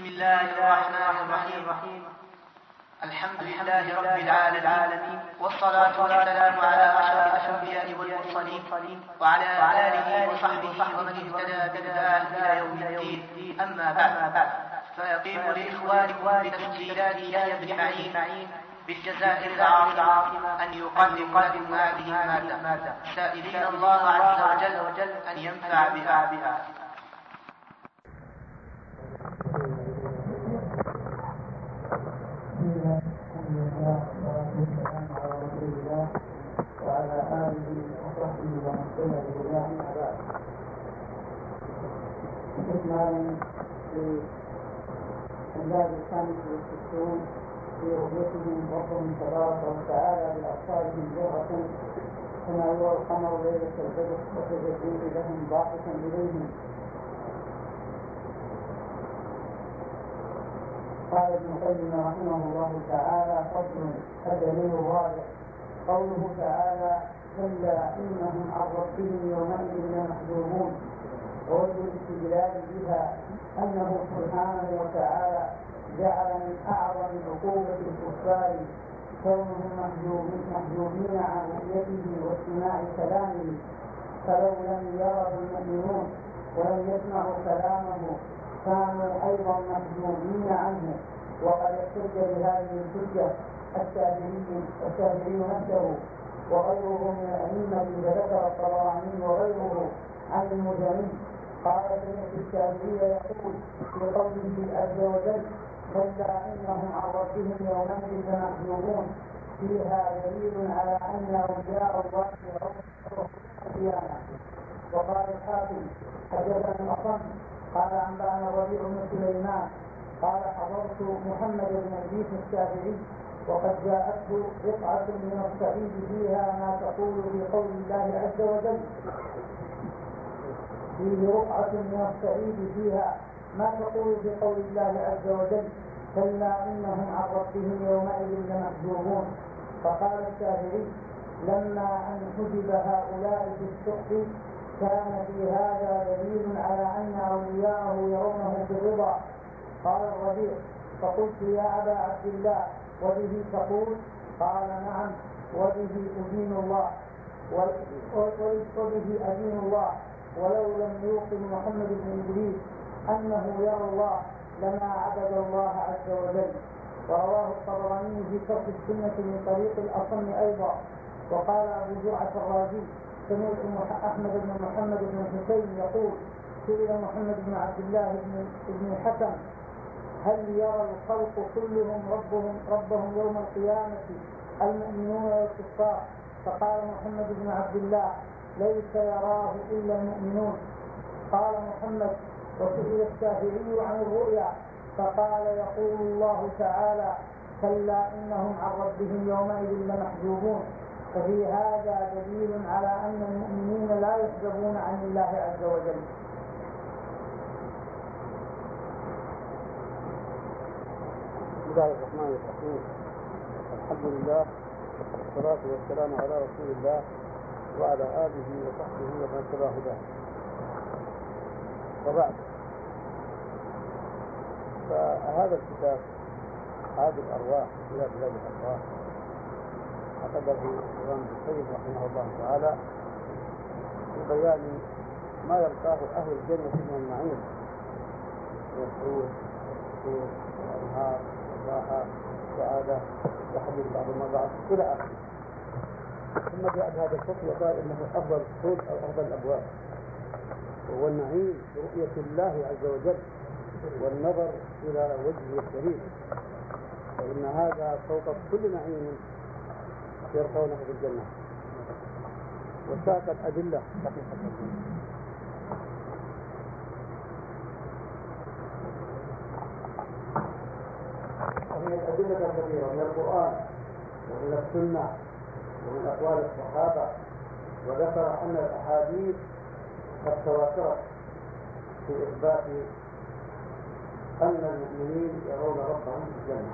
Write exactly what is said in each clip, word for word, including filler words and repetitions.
بسم الله الرحمن الرحيم. الحمد لله رب العالمين، والصلاة والسلام على أشرف الأنبياء والمرسلين وعلى آله وصحبه ومن اهتدى بهداه إلى يوم الدين. أما بعد، فيقيم لإخوانكم بتسجيلات يحيى بن معين بالجزائر العاصمة أن يقدم لكم هذه المادة، سائلين الله عز وجل أن ينفع بها. وعلى آله وصحبه ومن سلك بهداه أما بعد. نحن في الباب الخامس والستون في رؤيتهم ربهم تبارك وتعالى بأبصارهم جهرة كما يرى القمر ليلة البدر وتجليه لهم ضاحكا إليهم. قال ابن القيم رحمه الله تعالى: فصل الدليل الرابع قوله تعالى: كلا إنهم عن ربهم يومئذ لمحجوبون. ووجه الاستدلال بها أنه سبحانه وتعالى جعل من أعظم عقوبة الكفار كونهم محجوبين عن رؤيته واستماع كلامه، فلو لم يره المؤمنون ولم يسمعوا كلامه كانوا أيضا محجوبين عنه. وقد احتج بهذه الحجة الشافعي نفسه وغيره من الأئمة، فذكر الطبراني وغيره عن المزني قال: سمعت الشافعي يقول في قوله عز وجل: كلا إنهم عن ربهم يومئذ لمحجوبون، فيها دليل على أن أولياء الله يرون القيامة. وقال الحاكم: حدثنا الأصم قال أنبأنا الربيع بن سليمان قال: حضرت محمد بن إدريس الشافعي وقد جاءته رقعة من الصعيد فيها ما تقول في قول الله عز وجل فيه رقعة من الصعيد فيها ما تقول في قول الله عز وجل: كلا إنهم عن ربهم يومئذ لمحجوبون. فقال الشافعي: لما أن حجب هؤلاء في السقف كان في هذا دليل على أن أولياءه يرونه بالرضا. قال الربيع: فقلت: يا أبا عبد الله، وبه تقول؟ قال: نعم، وبه أدين الله وبه أدين الله ولو لم يوقن محمد بن إدريس أنه يرى الله لما عبد الله عز وجل. ورواه الطبراني في شرح السنة من طريق الأصم أيضا. وقال أبو زرعة الرازي: سمعت أحمد بن محمد بن حسين يقول: سئل محمد بن عبد الله بن الحكم: هل يرى الخلق كلهم ربهم, ربهم يوم القيامة المؤمنون والكفار؟ فقال محمد بن عبد الله: ليس يراه إلا المؤمنون. قال محمد: وسئل الشافعي عن الرؤيا فقال: يقول الله تعالى: كلا إنهم عن ربهم يومئذ لمحجوبون. ففي هذا دليل على أن المؤمنين لا يحجبون عن الله عز وجل. بسم الله الرحمن الرحيم. الحمد لله والصلاة والسلام على رسول الله وعلى آله وصحبه ومن تبع هداه. وبعد، فهذا الكتاب هذه الأرواح إلى بلاد الأرواح عقده الإمام ابن القيم رحمه الله تعالى في بيان ما يلقاه أهل الجنة من النعيم من الحور والسرور والأنهار والراحة والسعادة وحديث بعض المضاعف إلى آخره. ثم جاء بهذا الفصل وقال إنه أفضل الفصول أو أفضل الأبواب، وهو النعيم برؤية الله عز وجل والنظر إلى وجهه الكريم، فإن هذا فوق كل نعيم يرقونه في الجنة. وساقت أدلة ومن الأدلة الكثيرة من القرآن ومن السنة ومن أقوال الصحابة، وذكر أن الأحاديث قد تواترت في إثبات أن المؤمنين يرون ربهم في الجنة.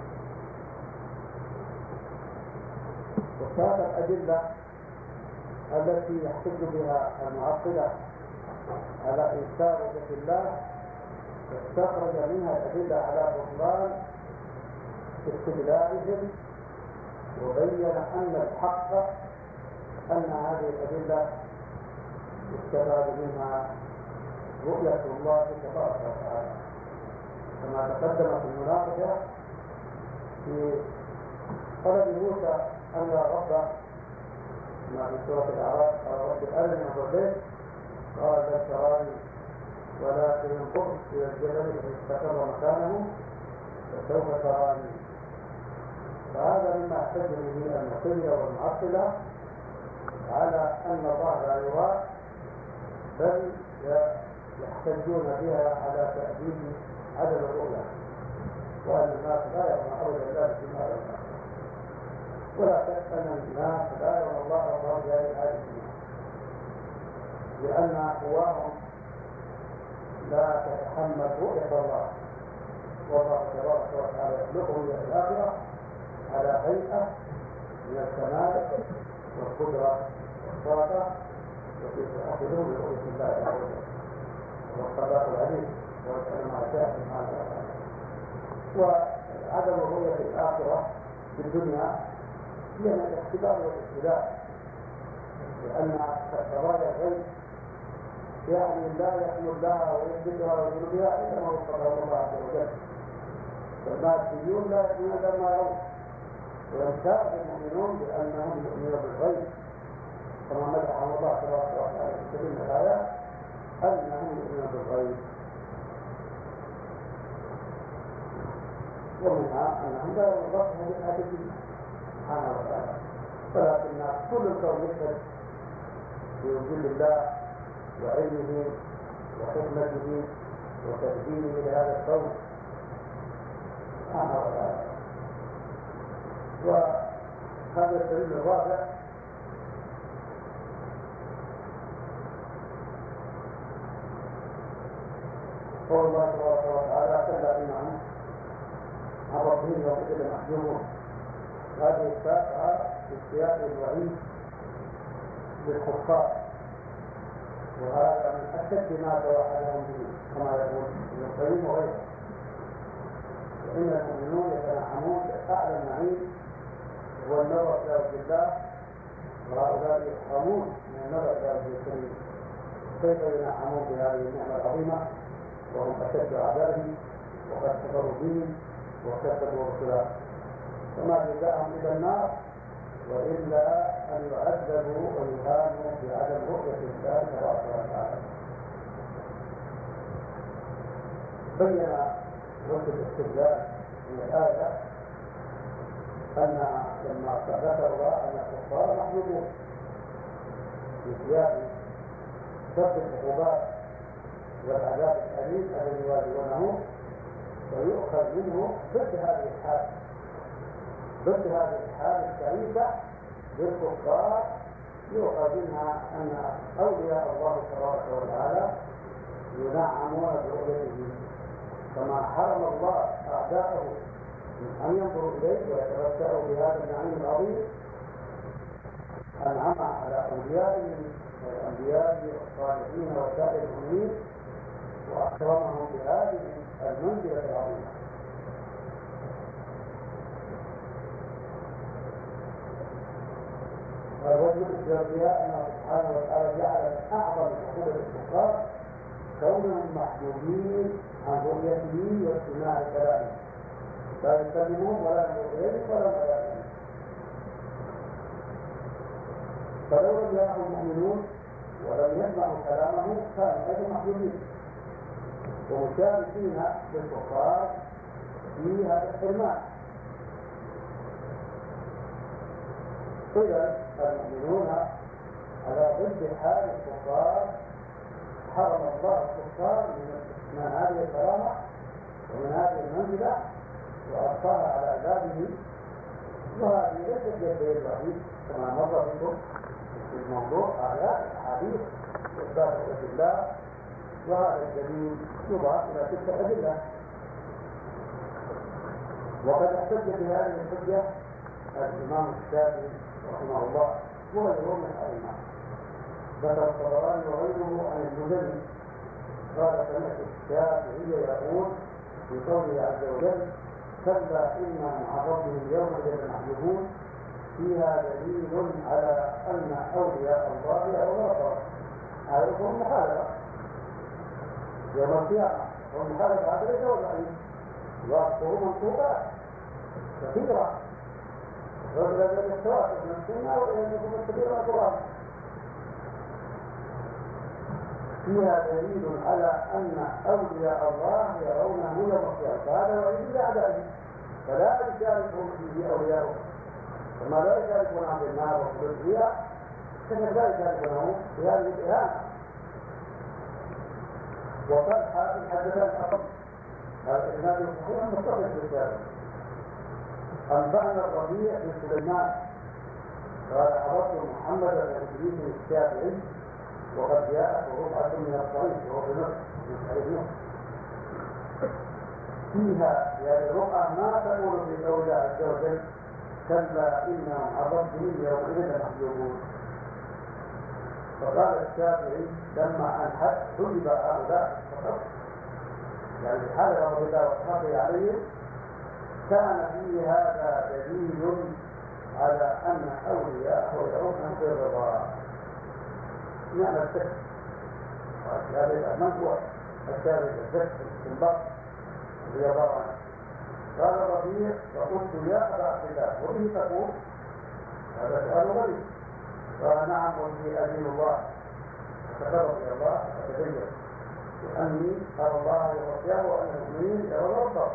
وكانت الأدلة التي يحتج بها المعطلة على إنكار وجه الله استخرج منها الأدلة على بطلان استدلالهم، وبين أن الحق أن هذه الأدلة يستفاد منها رؤية الله تبارك وتعالى، كما تقدم في المناقشة في طلب موسى أن يرى ربه كما في سورة الأعراف: قال رب أرني انظر إليك، قال لن تراني ولكن انظر إلى الجبل فاستقر مكانه فسوف تراني. فهذا مما احتج به المعتزلة والمعطلة على أن الله لا يرى، بل يحتجون بها على تأديب عدم الرؤية، وأن الناس لا يرون أبدا لا في النار ولا شك أن الناس لا يرون الله وهو جاهل هذه الدنيا، لأن قواهم لا تتحمل رؤية الله، والله تبارك وتعالى يخلقه في الآخرة على هيئة من الكمال والقدرة والصلاة التي تأخذه برؤية الله عز وجل، والخلاق العليم والكلام على شاء سبحانه وتعالى. وعدم الرؤية في الآخرة في الدنيا هي من الاختبار والابتلاء، لأن قضايا الغيب يعني لا يحمل لها ويثبتها ويؤمن بها إلا ما وفقه الله عز وجل. فالماديون لا يؤمنون بما يرون، ويمتاز المؤمنون بأنهم يؤمنون بالغيب، كما مدحهم الله تبارك وتعالى في سبيل الآيات أنهم يؤمنون بالغيب، ومنها أنهم لا يرغبون بالحياة الدنيا سبحانه وتعالى، ولكن كل الكون يشهد بوجود الله وعلمه وحكمته وتدبيره لهذا الكون سبحانه وتعالى. وهذا الدليل الرابع قول الله تبارك وتعالى: كلا إنهم عن ربهم يومئذ محجوبون. هذه الساعة في سياق الوعيد للكفار، وهذا من أشد ما توعدهم به كما يقول ابن القيم وغيره. وإن المؤمنون يتنعمون بأعلى النعيم هو النظر إلى وجه الله، وهؤلاء يحرمون من النظر إلى وجه الكريم. كيف ينعمون بهذه النعمة العظيمة وهم أشد أعدائه وقد كفروا به وكذبوا رسله؟ فما جزاءهم إلى النار وإلا أن يعذبوا ويهانوا بعدم رؤية الله تبارك وتعالى. بين وجه الاستدلال من الآية أن لما ذكر الله أن الكفار محجوبون في سياق سبب العقوبات والعذاب الأليم الذي يواجهونه، ويؤخذ منه ضد هذه الحال ضد هذه الحال الشريفة للكفار، يؤخذ منها أن أولياء الله تبارك وتعالى ينعمون برؤيته، كما حرم الله أعداءه من أن ينظروا إليه ويتمتعوا بهذا النعيم العظيم، أنعم على أوليائه والأنبياء والصالحين وسائر المؤمنين وأكرمهم بهذه المنزلة العظيمة. والوجه الإجرابية أنه سبحانه وتعالى جعل أعظم عقوبة الكفار كونهم محجوبين عن رؤيته واستماع كلامه، لا يكلمون ولا ينظرون إليه ولا يعلمون. فلو لم يكن المؤمنون ولم يسمعوا كلامه كانوا أيضا محجوبين ومشاركين بالكفار في هذا الحرمان. إذا المؤمنون على ضد حال الكفار حرم الله الكفار من هذه الكرامة ومن هذه المنزلة وأبقاها على عباده، وهذه ليست بيد الوحيد كما مر بكم في الموضوع آيات أحاديث إثبات وجه الله، وهذا الدليل يضاف إلى تلك الأدلة. وقد احتج بهذه الحجة الإمام الشافعي رحمه الله وغيره من الأئمة، ذكر الطبراني وغيره عن الجزري قال سمعت الشافعي يقول في قوله عز وجل كلا إنهم عن ربهم يومئذ لمحجوبون فيها دليل على أن أولياء الله يرون ربهم. هذا هو المخالفة يوم القيامة، والمخالفة هذا ليس وضعين وأخطر منطوقات كثيرة رجل ذلك التواصل من السنة وإن يكون الكبير من القرآن. فيها دليل على أن أولياء الله يرونه يوم القيامة، فهذا وعيد لأعدائه فلا يشاركهم فيه أولياؤهم، كما لا يشاركون عن النار وخلود فيها كما لا يشاركونه في هذه الإهانة. وقال حاتم حدثنا الأصل هذا الإسناد الصحيح متصل بالرسالة. أنبأنا الربيع بن سليمان قال حضرت محمد بن إدريس الشافعي وقد جاءت ربعة من الصعيد وهو في مصر من صحيح مصر فيها يعني ربعة ما تقول في قوله عز وجل كلا إنهم عن ربهم يومئذ لمحجوبون. فقال الشافعي لما أن حجب هؤلاء فقط يعني حلف رضي الله وصحبه عليهم كان في هذا دليل على أن أولياءه يرون في الرضا. معنى السكت هذا الأمن هو الشافعي السكت السنبط رضي الله عنه. قال الربيع فقلت يا أبا عبد الله وبه تقول هذا سؤال غريب. قال نعم وبه أدين الله فكتب رضي الله فتبين وأني أرى الله يرضيه وأن المؤمنين يرون ربهم.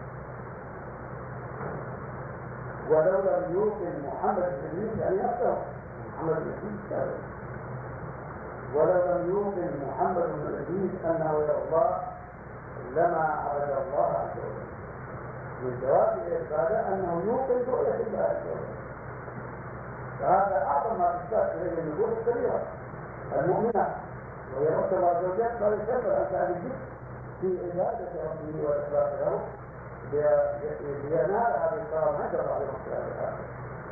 ولو لم يوقن محمد بن إدريس يعني نفسه محمد بن إدريس ولو لم يوقن محمد بن إدريس أنه يرى الله لما عبد الله عز وجل. من جواب العبادة أنه يوقن رؤية الله عز وجل. فهذا أعظم ما تشتاق إليه النبوة الكبيرة المؤمنة وهي رب الله عز وجل فلا يشبه أن تعالى الجد في عبادة ربه وإخلاص له لينال هذه الكرامة عند الله سبحانه وتعالى.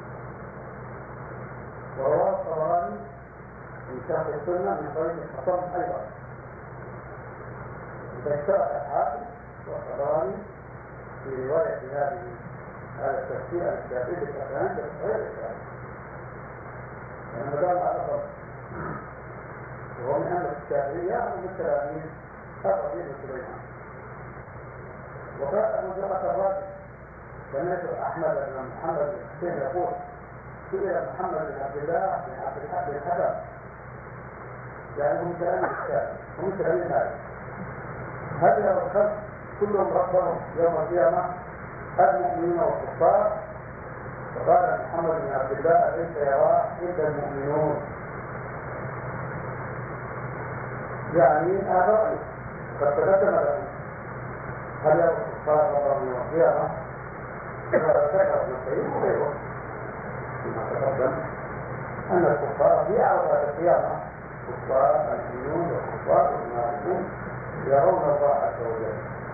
ورواه الطبراني في شرح السنة من طريق الحصان أيضا. إذا اشترك الحاكم والطبراني في رواية هذه هذا التفسير الشافعي بالكفران بالصحيح الإسلامي لأنه قال على فرق وهو من أمر الشافعية ومن التلاميذ الربيع بن سليمان. وقال أبو جرة الرازي سمعت أحمد بن محمد بن حسين يقول سئل محمد بن عبد الله بن عبد الحق بن حسن يعني هم كلام الشافعي هم كلام هذا هل يرى الخلق كلهم ربهم يوم القيامة المؤمنين والكفار؟ فقال محمد بن عبد الله ليس يراه إلا المؤمنون. يعني هذا رأي قد تقدم له هل يرى الكفار ربهم يوم القيامة؟ ذكر ابن القيم وغيره فيما تقدم أن الكفار في عرضات القيامة الكفار المؤمنون والكفار والمنافقون يرون الله عز وجل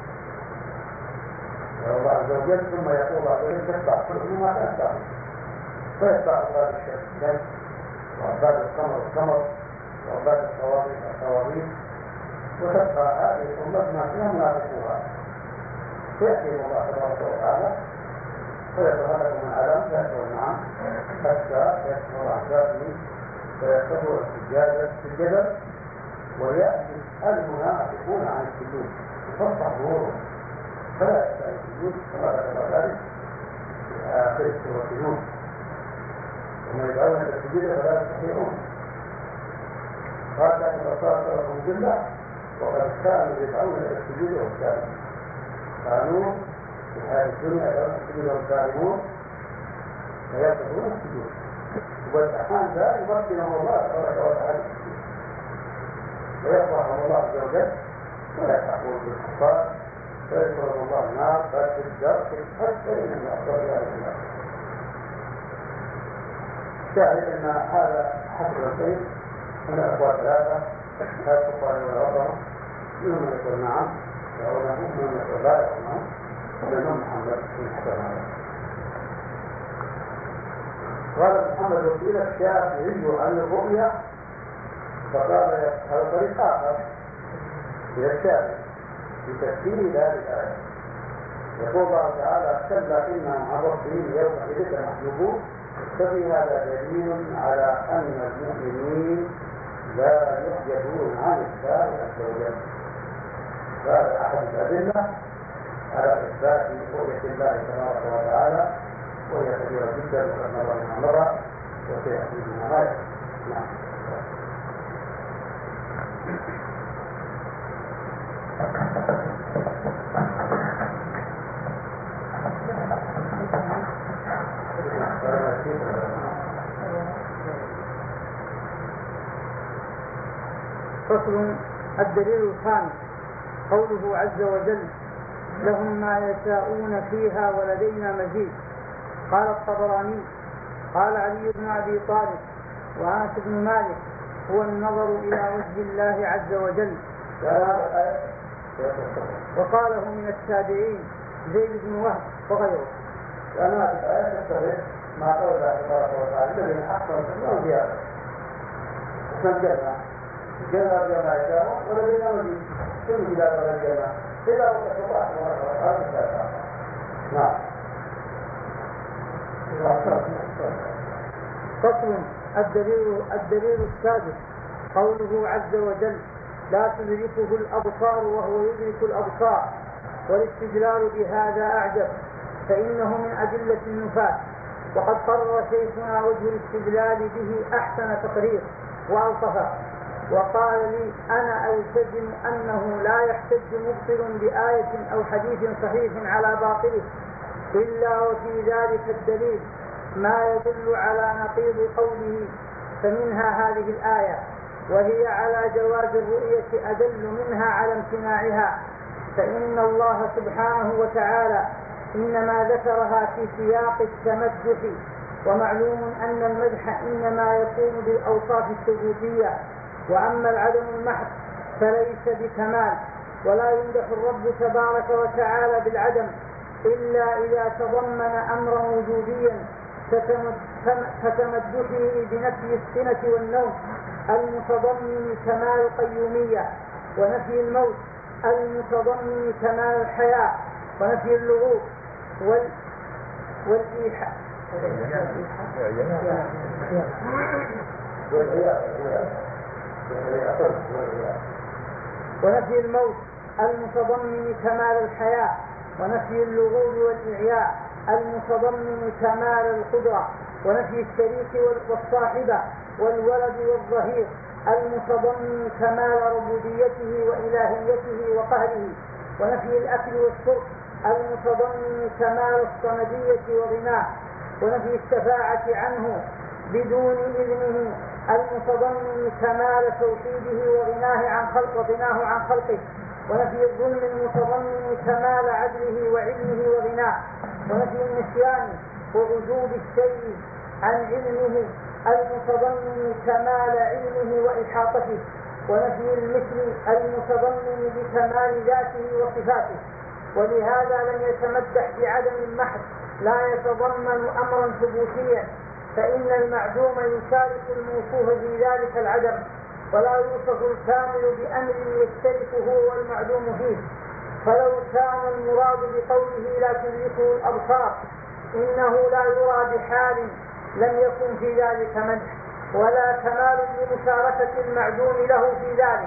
يرون الله عز وجل ثم يقول الله عز وجل تتبع كل ما تتبع فيتبع عباد الشمس وعباد القمر القمر وعباد الصواريخ الصواريخ وتتبع هذه الأمة ما فيها منافقوها فيأتي الله تبارك وتعالى فيتغلق من علام فيأتوا معه حتى يكثر أحداثه فيكثر السجادة في الجبل ويأتي المنافقون عن السجود يفتح ظهورهم فلا يستطيع السجود كما ذكر ذلك في آخر سورة نوح وما يدعون إلى السجود فلا يستطيعون. قال لكن الرسول لهم بالله وقد كانوا يدعون إلى السجود والسالم كانوا في هذه الدنيا يدعون السجود والسالمون فيستطيعون السجود والأحيان ذا يمكنهم الله تبارك وتعالى ويرفعهم الله عز وجل ويلحقون بالكفار فيدخلهم الله النار بل في الدرك الأسفل من أفضل هذه النار. شاهد أن هذا حسب الخير أن الأخوة ثلاثة هذا الكفار والعظمة منهم من يقول نعم يرونه منهم من يقول لا يرونه ومنهم محمد بن حسن هذا. قال محمد وقيل الشافعي عن الرؤيا فقال هذا طريق آخر من الشارع في تفسير هذه الآية. يقول الله تعالى كلا إنهم عن ربهم يومئذ لمحجوبون. ففي هذا دليل على أن المؤمنين لا يحجبون عن الله عز وجل. هذا أحد الأدلة على إثبات رؤية الله تبارك وتعالى، وهي كبيرة جدا وقد مر منها مرة وسيأتي منها غاية. نعم. فصل. الدليل الخامس قوله عز وجل لهم ما يشاءون فيها ولدينا مزيد. قال الطبراني قال علي بن أبي طالب وأنس بن مالك هو النظر إلى وجه الله عز وجل. وقاله من التابعين زيد بن وهب وغيره. لأن هذه الآية تشتبه مع قول الله تبارك وتعالى الذين أحسنوا الحسنى وزيادة. اسم الجنة الجنة بما يشاء ولدينا مزيد. شنو بلاد ولا الجنة؟ إذا وقت الله تبارك وتعالى. نعم. فصل. الدليل الدليل السادس قوله عز وجل لا تدركه الأبصار وهو يدرك الأبصار. والاستدلال بهذا أعجب فإنه من أدلة النفاة، وقد قرر شيخنا وجه الاستدلال به أحسن تقرير وألطفه، وقال لي أنا ألتزم أنه لا يحتج مبطل بآية أو حديث صحيح على باطله إلا وفي ذلك الدليل ما يدل على نقيض قوله. فمنها هذه الآية وهي على جواز الرؤية أدل منها على امتناعها، فإن الله سبحانه وتعالى إنما ذكرها في سياق التمدح، ومعلوم أن المدح إنما يكون بالأوصاف الثبوتية، وأما العدم المحض فليس بكمال، ولا يمدح الرب تبارك وتعالى بالعدم إلا إذا تضمن أمرا وجوديا كتمدحه بنفي السنة والنوم المتضمن كمال القيومية، ونفي الموت المتضمن كمال الحياة، ونفي اللغوب وال... والإيحاء ونفي الموت المتضمن كمال الحياة، ونفي اللغوب والإعياء المتضمن كمال القدرة، ونفي الشريك والصاحبة والولد والظهير المتضمن كمال ربوبيته وإلهيته وقهره، ونفي الأكل والشرب المتضمن كمال الصمدية وغناه، ونفي الشفاعة عنه بدون إذنه المتضمن كمال توحيده وغناه عن خلق وغناه عن خلقه، ونفي الظلم المتضمن كمال عدله وعلمه وغناه، ونفي النسيان ووجود الشيء عن علمه المتضمن كمال علمه وإحاطته، ونفي المثل المتضمن بكمال ذاته وصفاته. ولهذا لم يتمدح بعدم محض لا يتضمن أمرا ثبوتيا، فإن المعدوم يشارك الموصوف في ذلك العدم، ولا يوصف الكامل بأمر يشترك هو والمعدوم فيه. فلو كان المراد بقوله لا تدركه الأبصار إنه لا يرى بحال لم يكن في ذلك مدح ولا كمال لمشاركة المعدوم له في ذلك.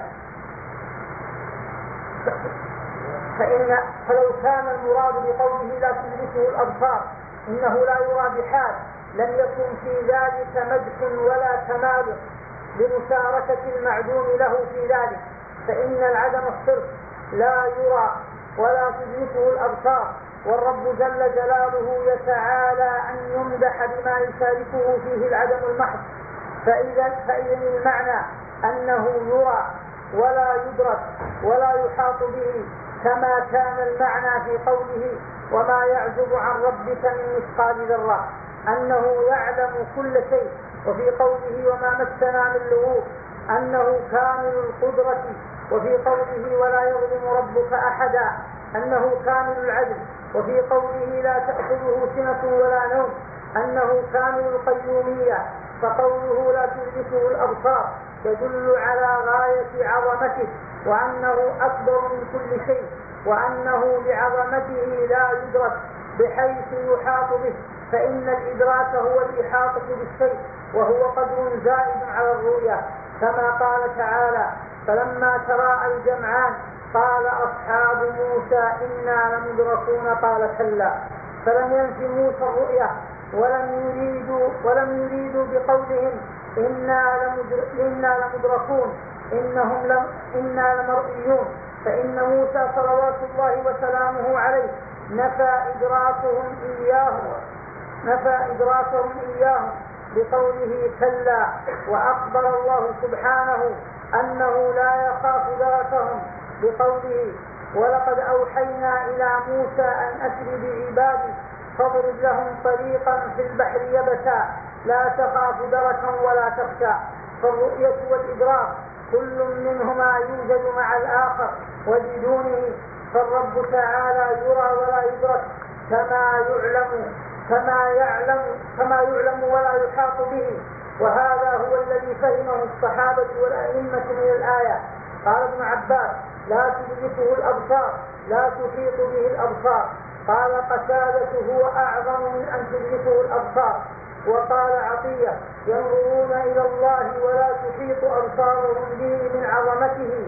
فإن فلو كان المراد بقوله لا تدركه الأبصار إنه لا يرى بحال لم يكن في ذلك مدح ولا كمال لمشاركة المعدوم له في ذلك، فإن العدم الصرف لا يرى ولا تدركه الأبصار، والرب جل جلاله يتعالى أن يمدح بما يشاركه فيه العدم المحض. فإذا فإذا المعنى أنه يرى ولا يدرك ولا يحاط به، كما كان المعنى في قوله وما يعزب عن ربك من مثقال ذرة أنه يعلم كل شيء، وفي قوله وما مسنا من لغوب أنه كامل القدرة، وفي قوله ولا يظلم ربك أحدا أنه كامل العدل، وفي قوله لا تأخذه سنة ولا نوم أنه كامل القيومية. فقوله لا تدركه الأبصار يدل على غاية عظمته وأنه أكبر من كل شيء، وأنه بعظمته لا يدرك بحيث يحاط به، فإن الإدراك هو الإحاطة بالشيء، وهو قدر زائد على الرؤية، كما قال تعالى: فلما تراءى الجمعان قال أصحاب موسى إنا لمدركون قال كلا. فلم ينف موسى الرؤية، ولم يريدوا ولم يريدوا بقولهم إنا إنا لمدركون إنهم لم إنا لمرئيون، فإن موسى صلوات الله وسلامه عليه نفى إدراكهم إياهم نفى إدراكهم إياهم بقوله كلا، وأخبر الله سبحانه أنه لا يخاف دركهم بقوله: ولقد أوحينا إلى موسى أن أسر بعبادي فاضرب لهم طريقا في البحر يبسا لا تخاف دركا ولا تخشى. فالرؤية والإدراك كل منهما يوجد مع الآخر وبدونه، فالرب تعالى يرى ولا يدرك كما يعلم كما يعلم كما يعلم ولا يحاط به. وهذا هو الذي فهمه الصحابة والأئمة من الآية. قال ابن عباس: لا تدركه الأبصار لا تحيط به الأبصار. قال قتادة: هو أعظم من أن تدركه الأبصار. وقال عطية: ينظرون إلى الله ولا تحيط أبصارهم به من عظمته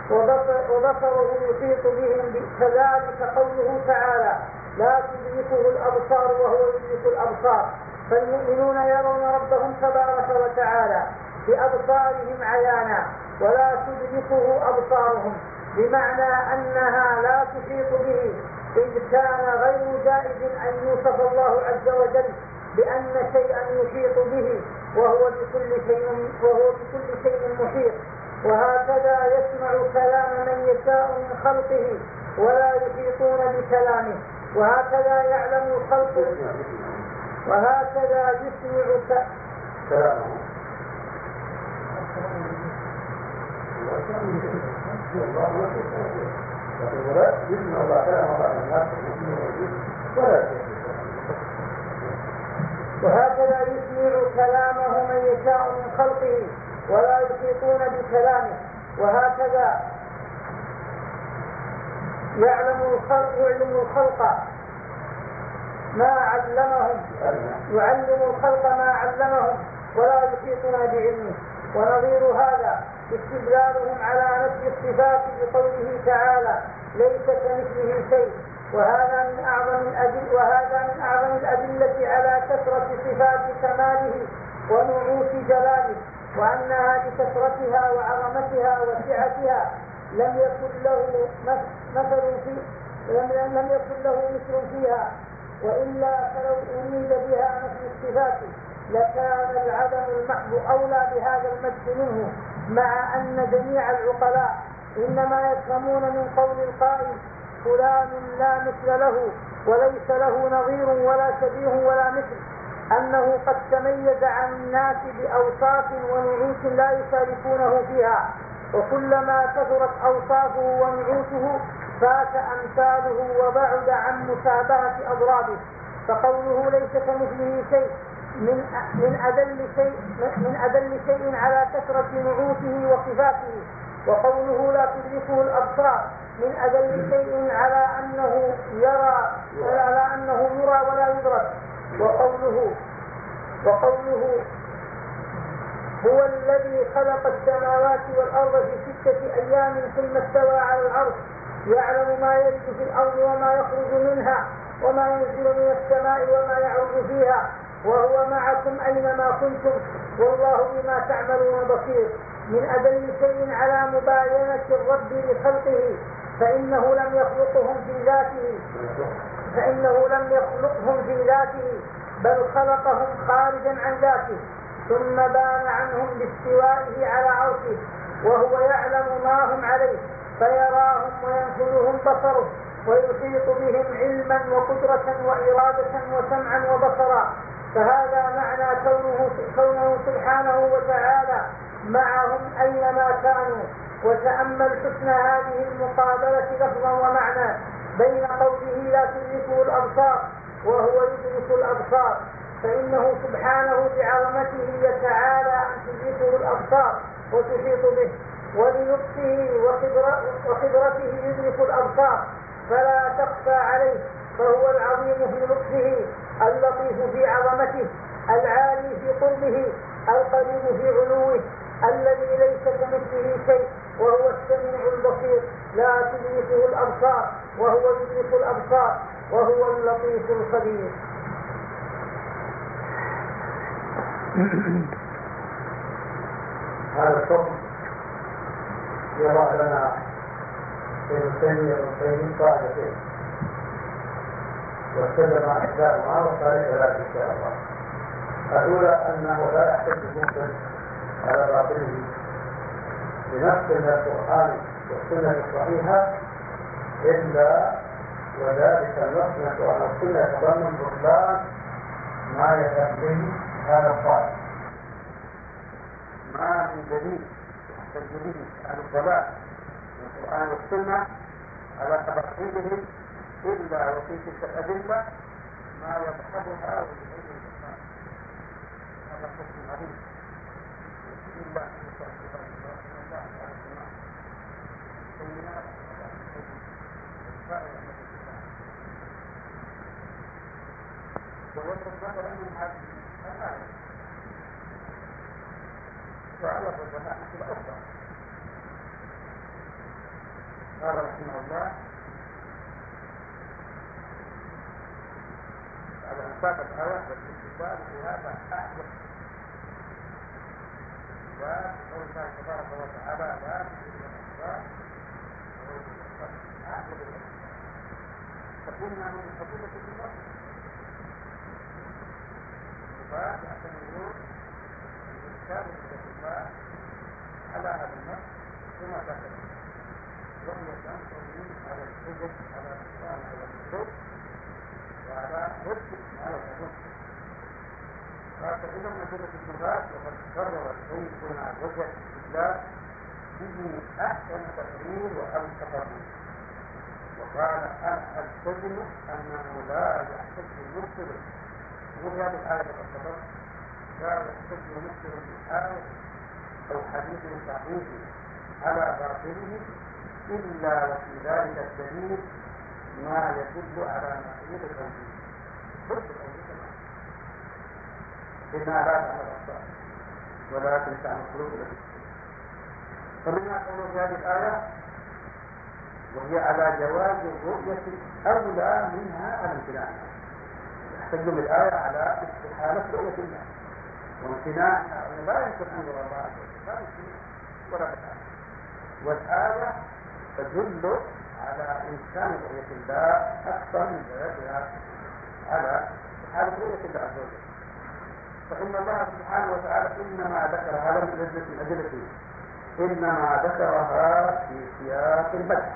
وبصره يحيط بهم. كذلك قوله تعالى: لا تدركه الأبصار وهو يدرك الأبصار. فالمؤمنون يرون ربهم تبارك وتعالى بأبصارهم عيانا ولا تدركه أبصارهم، بمعنى أنها لا تحيط به، إذ كان غير جائز أن يوصف الله عز وجل بأن شيئا يحيط به وهو بكل شيء وهو بكل شيء محيط. وهكذا يسمع كلام من يشاء من خلقه ولا يحيطون بكلامه، وهكذا يعلم الخلق وهكذا يسمع كلامه وهكذا يسمع كلامه من يشاء من خلقه ولا يحيطون بكلامه، وهكذا يعلم الخلق يعلم الخلق ما علمهم يعلم الخلق ما علمهم ولا يحيطون بعلمه. ونظير هذا استدلالهم على نفي الصفات بقوله تعالى: ليس كمثله شيء. وهذا من أعظم الأدلة وهذا من أعظم الأدلة على كثرة صفات كماله ونعوت جلاله، وأنها لكثرتها وعظمتها وسعتها لم يكن له مثل في لم, لم يكن له مثل فيها، وإلا فلو أريد بها نفي الصفات لكان العدم المحض أولى بهذا المجد منه، مع أن جميع العقلاء إنما يفهمون من قول القائل: فلان لا مثل له وليس له نظير ولا شبيه ولا مثل، أنه قد تميز عن الناس بأوصاف ونعوت لا يشاركونه فيها، وكلما كثرت أوصافه ونعوته فات أمثاله وبعد عن مشابهة أضرابه. فقوله ليس كمثله شيء من من أدل شيء من أدل شيء على كثرة نعوته وصفاته، وقوله لا تدركه الأبصار من أدل شيء على أنه يرى على أنه يرى ولا يدرك. وقوله وقوله هو الذي خلق السماوات والأرض في ستة أيام ثم استوى على العرش يعلم ما يلج في الأرض وما يخرج منها وما ينزل من السماء وما يعرج فيها وهو معكم أينما كنتم والله بما تعملون بصير. من أدل شيء على مباينة الرب لخلقه، فإنه لم يخلقهم في ذاته فإنه لم يخلقهم في ذاته بل خلقهم خارجا عن ذاته، ثم بان عنهم باستوائه على عرشه، وهو يعلم ما هم عليه فيراهم وينفذهم بصره ويحيط بهم علما وقدرة وإرادة وسمعا وبصرا. فهذا معنى كونه, كونه سبحانه وتعالى معهم أينما كانوا. وتأمل حسن هذه المقابلة لفظا ومعنى بين قوله لا تدركه الأبصار وهو يدرك الأبصار، فإنه سبحانه بعظمته يتعالى أن تدركه الأبصار وتحيط به، وللطفه وخبرته يدرك الأبصار فلا تخفى عليه، فهو العظيم في لطفه، اللطيف في عظمته، العالي في قربه، القريب في علوه، الذي ليس كمثله شيء، وهو السميع البصير لا تدركه الأبصار وهو يدرك الأبصار، وهو اللطيف الخبير. هذا الحكم يضع لنا ابن تيمية والقيم قاعدتين واتكلم عن أجزاء وقال ثلاث إن شاء الله. الأولى أنه لا يحتج المسلم على باطله بنص من القرآن والسنة الصحيحة إلا وذلك النص من القرآن والسنة يتضمن بطلان ما يتم هذا القائل. ما من دليل يحتج به أهل الضلال من القرآن والسنة على تبطيلهم إلا وفي تلك الأدلة ما يضحبها ويعيد الإسلام. هذا حكم عظيم إلا أن يتأكد الله من الله على السماء السيئات على الفائدة من الإسلام. ويتذكر من هذه الآية وعلى الرجاء في الأخرى. قال رحمه الله على أنفاق الآية والاستدلال بهذا أحوال وقول الله تبارك وتعالى لا تشركوا بالله أحوال فقلنا من الفضيلة بالله الصفات يعتمدون الإنسان بالله على هذا النص كما تقدم وهي تنصر على الحجج على الإسلام على الحجج وعلى رد ما يفعله. فإذا نزلت الصفات وقد قرر الشيخ مع وجه الاستدلال به أحسن تقرير وأمس تقرير، وقال أنا ألتزم أنه لا يحتج المبصر وهي هذه الآية الأخرى لا يحتج المبصر بالآية أو حديث صحيح على باطله إلا وفي ذلك الدليل ما يدل على نقيض التوحيد. بص الأول إنها لا تعمل الأبصار ولكن تعمل القلوب التي فمنها قول في هذه الآية وهي على جواز الرؤية أولى منها على امتناعها. يحتج الآية على استحالة رؤية الله وامتناعها لا يمكن أن يرى الله عز وجل لا يمكن ولا بالآية، والآية تدل على إمكان رؤية الله أكثر من دلالتها على حالة رؤية الله عز وجل. فإن الله سبحانه وتعالى إنما ذكر هذا من أدلته إنما ذكرها في سياق المدح.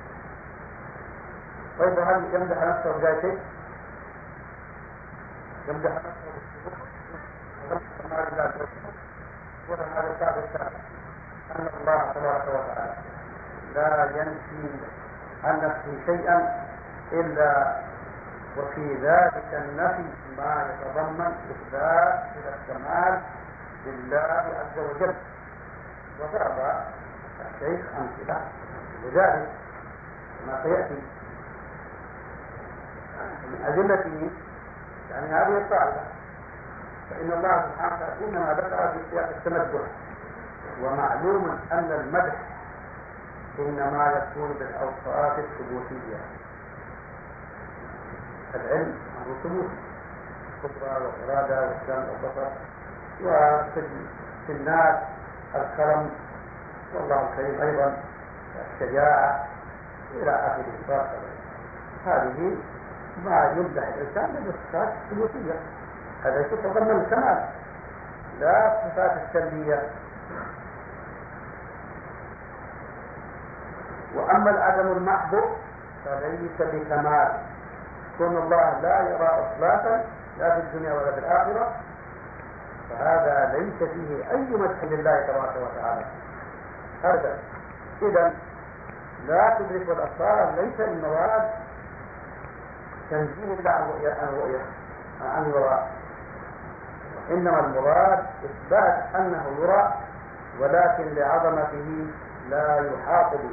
طيب هل يمدح نفسه بذاته؟ يمدح نفسه بالسبب ولا هذا الكعب الثالث أن الله تبارك وتعالى لا ينفي عن نفسه شيئا إلا وفي ذلك النفي ما يتضمن إثبات إلى الكمال لله عز وجل. وضرب الشيخ أمثلة لذلك ما سيأتي من أدلته يعني هذه القاعدة. فإن الله سبحانه وتعالى إنما ذكر في سياق التمدح، ومعلوم أن المدح إنما يكون بالأوصاف الثبوتية. العلم أمر ثبوت القدرة والإرادة والسمع والبصر، وفي الناس الكرم والله الكريم أيضا الشجاعة إلى آخر الصفات. هذه ما يمدح الإنسان بالصفات الثبوتية، هذا يتضمن الكمال لا الصفات السلبية. وأما العدم المحض فليس بكمال، كون الله لا يرى إطلاقا لا في الدنيا ولا في الآخرة، فهذا ليس فيه أي مدح لله تبارك وتعالى هذا. إذن لا تدرك الأبصار ليس المراد تنزيه الله عن الرؤية عن الوراء، إنما المراد إثبات أنه يرى ولكن لعظمته لا يحاط به.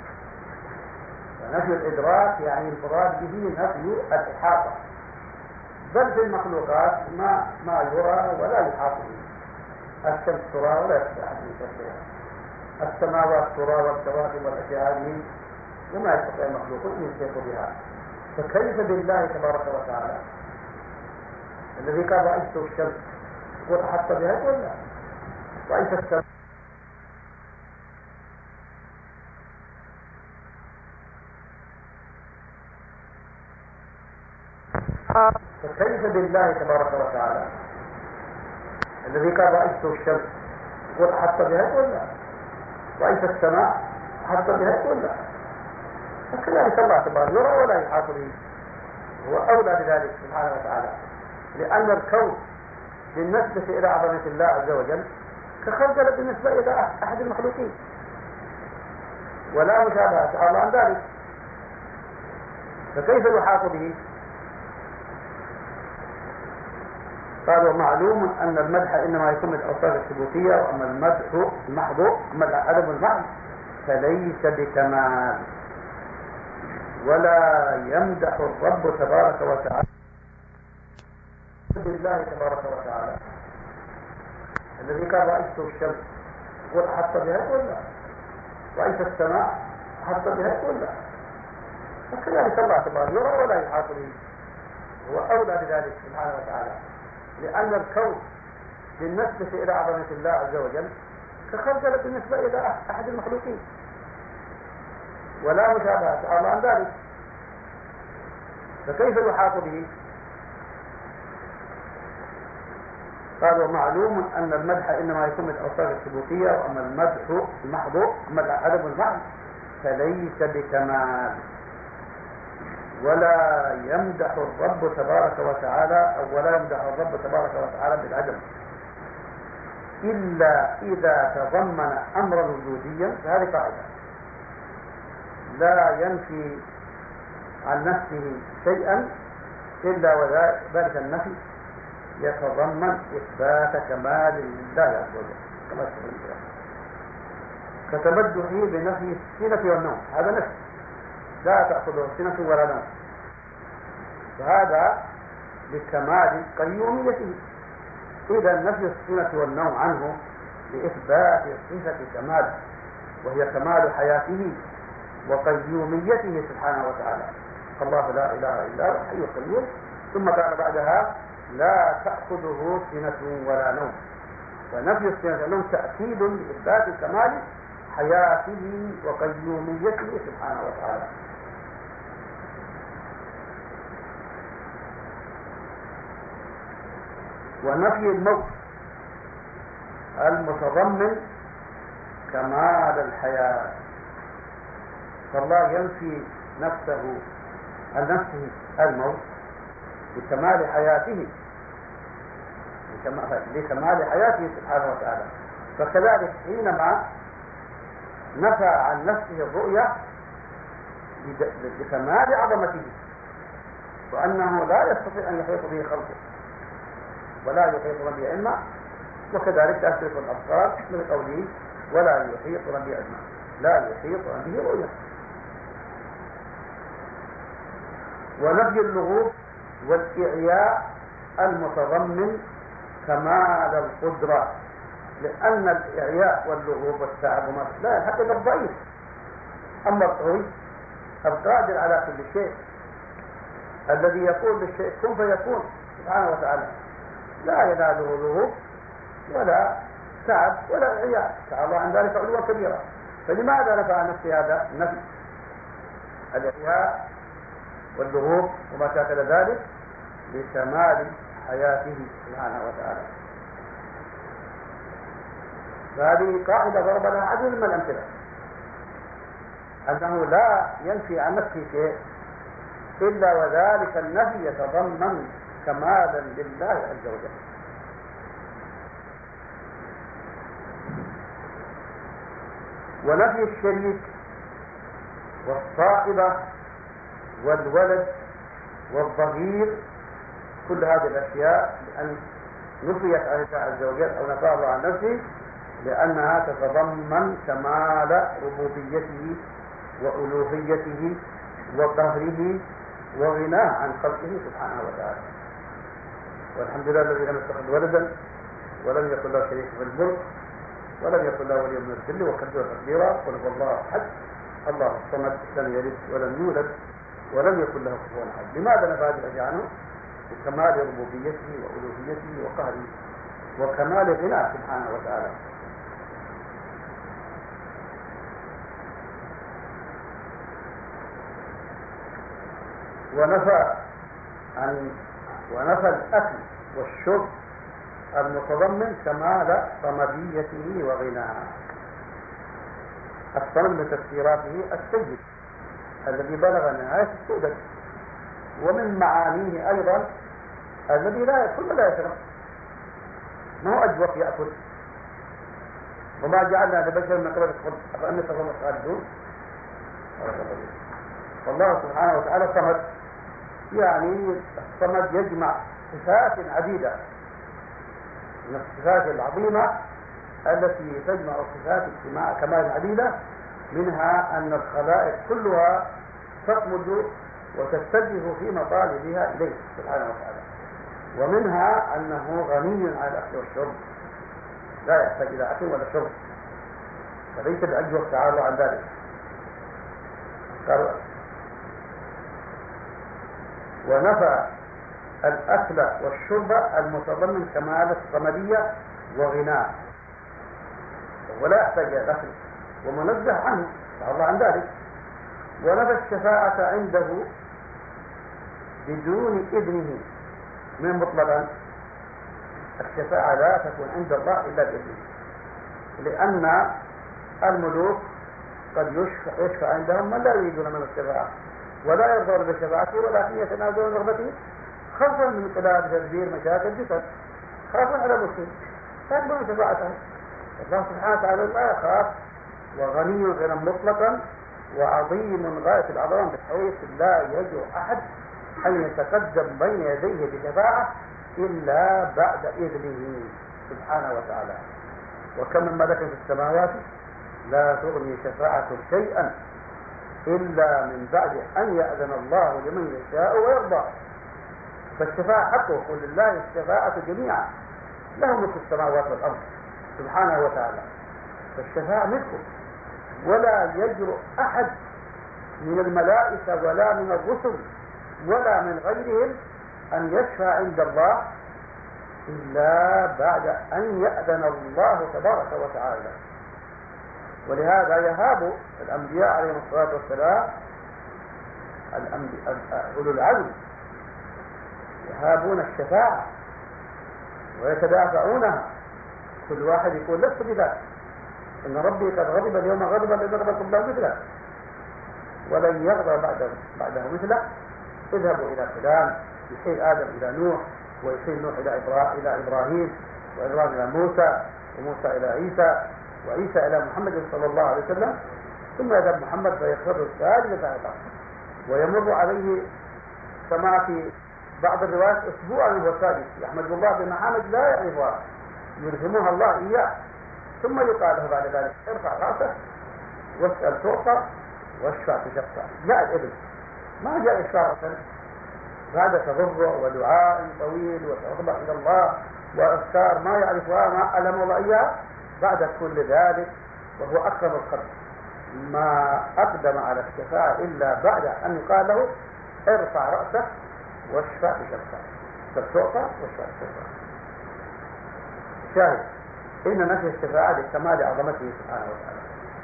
ونفي الإدراك يعني المراد به نفي الإحاطة، بل في المخلوقات ما ما يرى ولا يحاط به. الشمس ترى ولا يستطيع أن يشوفها، السماوات ترى والكواكب والأشياء هذه وما يستطيع المخلوق أن يحيط بها. فكيف بالله تبارك وتعالى الذي قال رأيت الشمس وأحط بها ولا رأيت السماء؟ فكيف بالله تبارك وتعالى الذي قال رأيت الشمس وأحط بها ولا رأيت السماء أحط بها ولا؟ فكذلك الله تبارك يرى ولا يحاط به، هو أولى بذلك سبحانه وتعالى، لأن الكون بالنسبة إلى عظمة الله عز وجل كخردل بالنسبة إلى أحد المخلوقين، ولا مشابهة تعالى عن ذلك. فكيف يحاط به؟ قالوا معلوم أن المدح إنما يكون من الأوصاف الثبوتية، وأما المدح المحض أما الأدب المحض فليس بكمال، ولا يمدح الرب تبارك وتعالى بالله تبارك وتعالى الذي قال رأيت الشمس وأحط بها ولا رأيت السماء أحط بها ولا؟ فكذلك الله تبارك يرى ولا يحاط به، هو أولى بذلك سبحانه وتعالى، لأن الكون بالنسبة إلى عظمة الله عز وجل كخردل بالنسبة إلى أحد المخلوقين، ولا مشابهة تعالى عن ذلك. فكيف يحاط به؟ قالوا معلوم أن المدح إنما يكون من الأوصاف الثبوتية، وأما المدح المحض أما الأدب المحض فليس بكمال، ولا يمدح الرب تبارك وتعالى أو ولا يمدح الرب تبارك وتعالى بالعدم إلا إذا تضمن أمرا وجوديا. فهذه قاعدة لا ينفي عن نفسه شيئا إلا وذلك النفي يتضمن إثبات كمال لله عز وجل، كما سبحانه كتمدحه بنفي السنة والنوم، هذا نفي لا تأخذه سنة ولا نوم، فهذا لكمال قيوميته. إذا نفي السنة والنوم عنه لإثبات صفة كمال، وهي كمال حياته وقيوميته سبحانه وتعالى. الله لا إله إلا هو الحي القيوم. ثم قال بعدها لا تأخذه سنة ولا نوم، فنفي السنة والنوم تأكيد لإثبات كمال حياته وقيوميته سبحانه وتعالى. ونفي الموت المتضمن كمال الحياة، فالله ينفي نفسه عن نفسه الموت لكمال حياته لكمال حياته سبحانه وتعالى. فكذلك حينما نفى عن نفسه الرؤية لكمال عظمته، وأنه لا يستطيع أن يحيط به خلقه ولا يحيط به علما، وكذلك لا يحيط الأبصار من قوله ولا يحيط به علما، لا يحيط به رؤية. ونفي اللغوب والإعياء المتضمن كمال القدرة، لأن الإعياء واللغوب والتعب لا يلحق إلا الضعيف، أما القوي القادر على كل شيء الذي يقول للشيء كن فيكون سبحانه وتعالى لا يناله لغوب ولا تعب ولا إعياء، تعالى عن ذلك علوا كبيرا. فلماذا نفى عن نفسه هذا النفي الإعياء واللغوب وما شاكل ذلك؟ لكمال حياته سبحانه وتعالى. فهذه قاعدة ضرب لها عدد من الأمثلة، أنه لا ينفي عن نفسه شيء إلا وذلك النفي يتضمن كمالا لله عز وجل. ونفي الشريك والصائبة والولد والظهير، كل هذه الأشياء لأن نفيت عن الله عز وجل أو نفى الله عن نفسه لأنها تتضمن كمال ربوبيته وألوهيته وقهره وغناه عن خلقه سبحانه وتعالى. والحمد لله الذي لم يتخذ ولدا ولم يكن له شريك في الملك ولم يكن له ولي من الذل وكبره تكبيرا. قل هو الله احد الله الصمد لم يلد ولم يولد ولم يكن له كفوا احد. لماذا نفى هذه الاشياء عنه؟ بكمال ربوبيته والوهيته وقهره وكمال غناه سبحانه وتعالى. ونفى عن ونفى الاكل والشرب المتضمن كمال صمديته وغناه. الصمد من تفسيراته السيد الذي بلغ نهاية السؤدد، ومن معانيه أيضا الذي لا يأكل ولا يشرب، ما هو أجوف يأكل. وما جعلنا لبشر من قبل الخلد أفأنت فهم الخالدون. والله سبحانه وتعالى صمد، يعني الصمد يجمع صفات عديدة من الصفات العظيمة التي تجمع صفات اجتماع كمال عديدة، منها أن الخلائق كلها تصمد وتتجه في مطالبها إليه سبحانه وتعالى، ومنها أنه غني عن الأكل والشرب، لا يحتاج إلى أكل ولا شرب، فليس بأجوف تعالى عن ذلك. ونفى الأكل والشرب المتضمن كمال الصمدية وغناه، ولا يحتاج إلى الأكل ومنزه عنه تعالى الله عن ذلك. ونفى الشفاعة عنده بدون إذنه من مطلقا. الشفاعة لا تكون عند الله إلا بإذنه، لأن الملوك قد يشفع, يشفع عندهم من لا يريدون من الشفاعة ولا يرضون بشفاعته، ولكن يتنازلون رغبته خوفا من قلاب تدبير مشاكل جسد، خوفا على مسلم فيقبلون شفاعته. الله سبحانه وتعالى لا يخاف، وغني غنى مطلقا وعظيم غاية العظام، بحيث لا يجرؤ أحد أن يتقدم بين يديه بشفاعة إلا بعد إذنه سبحانه وتعالى. وكم من ملك في السماوات لا تغني شفاعة شيئا إلا من بعد أن يأذن الله لمن يشاء ويرضى. فالشفاعة حقه، قل لله الشفاعة جميعا، له ملك السماوات والأرض سبحانه وتعالى، فالشفاعة ملكه، ولا يجرؤ أحد من الملائكة ولا من الرسل ولا من غيرهم أن يشفع عند الله إلا بعد أن يأذن الله تبارك وتعالى. ولهذا يهاب الأنبياء عليهم الصلاة والسلام، أولو العزم يهابون الشفاعة ويتدافعونها، كل واحد يقول لست بذلك، إن ربي قد غضب اليوم غضبا لن يغضب الله مثله ولن يغضب بعده, بعده مثله. اذهبوا إلى فلان، يحيل آدم إلى نوح، ويحيل نوح إلى إبراهيم، وإبراهيم إلى موسى، وموسى إلى عيسى، وعيسى إلى محمد صلى الله عليه وسلم، ثم يذهب محمد فيخر الثالث فيقع، ويمر عليه كما في بعض الروايات أسبوعا وهو ثالث، يحمد الله بمحامد لا يعرفها يلهمها الله إياه، ثم يقال له بعد ذلك ارفع رأسك واسأل تعطى واشفع تشفع. جاء الإبن، ما جاء إشفاع بعد تضرع ودعاء طويل وتوضع إلى الله وأذكار ما يعرفها ما ألم الله إياه. بعد كل ذلك وهو أكرم الخلق ما أقدم على الشفاعة إلا بعد أن يقال له ارفع رأسك واشفع تشفع، فتعطى واشفع تشفع. شاهد إن نفي الشفاعة لكمال عظمته سبحانه وتعالى،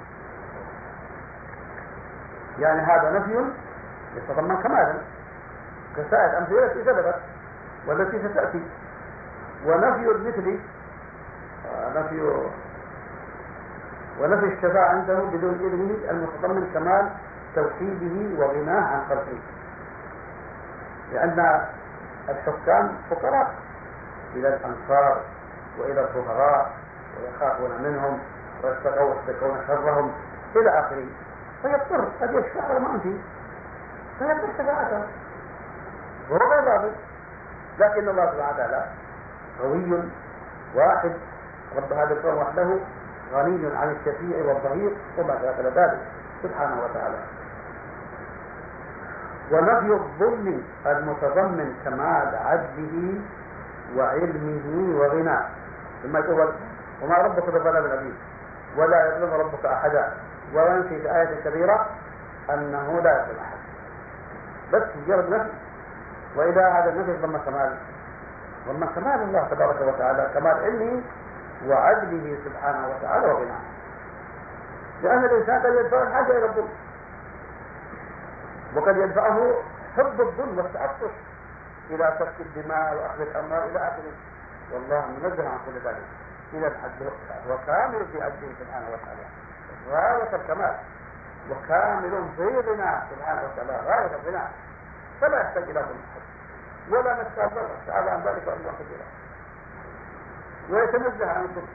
يعني هذا نفي يتضمن كمالا كسائر أمثلة التي سبقت والتي ستأتي. ونفي المثل نفي ونفي الشفاعة عنده بدون إذنه المتضمن كمال توحيده وغناه عن خلقه، لأن الحكام فقراء إلى الأنصار وإلى الفقراء ويخافون منهم ويتقون شرهم إلى آخره، فيضطر قد يشفع ولا ما أنفي فيضطر شفاعته وهو غير راضي. لكن الله سبحانه وتعالى قوي واحد رب هذا الكون وحده غني عن الشفيع والظهير وما شاكل ذلك سبحانه وتعالى. ونفي الظلم المتضمن كمال عدله وعلمه وغناه، ثم يقول وما ربك بظلام العبيد ولا يظلم ربك أحدا، وينفي في آية كبيرة أنه لا يظلم أحد، بس مجرد نفي. وإذا هذا النفي ضمن كمال ضمن كمال الله تبارك وتعالى، كمال علمه وعدله سبحانه وتعالى وغناه، لأن الإنسان قد يدفع الحاجة إلى الظلم، وقد يدفعه حب الظلم والتعطش إلى سفك الدماء وأخذ الأموال إلى آخره، والله منزه عن كل ذلك. إلى الحد وكامل في عدله سبحانه وتعالى غاية الكمال، وكامل في غناه سبحانه وتعالى غاية الغنى، فلا يحتاج إلى ظلم ولا نسأل الله تعالى عن ذلك وأن كثيرا، ويتنزه عن الظلم.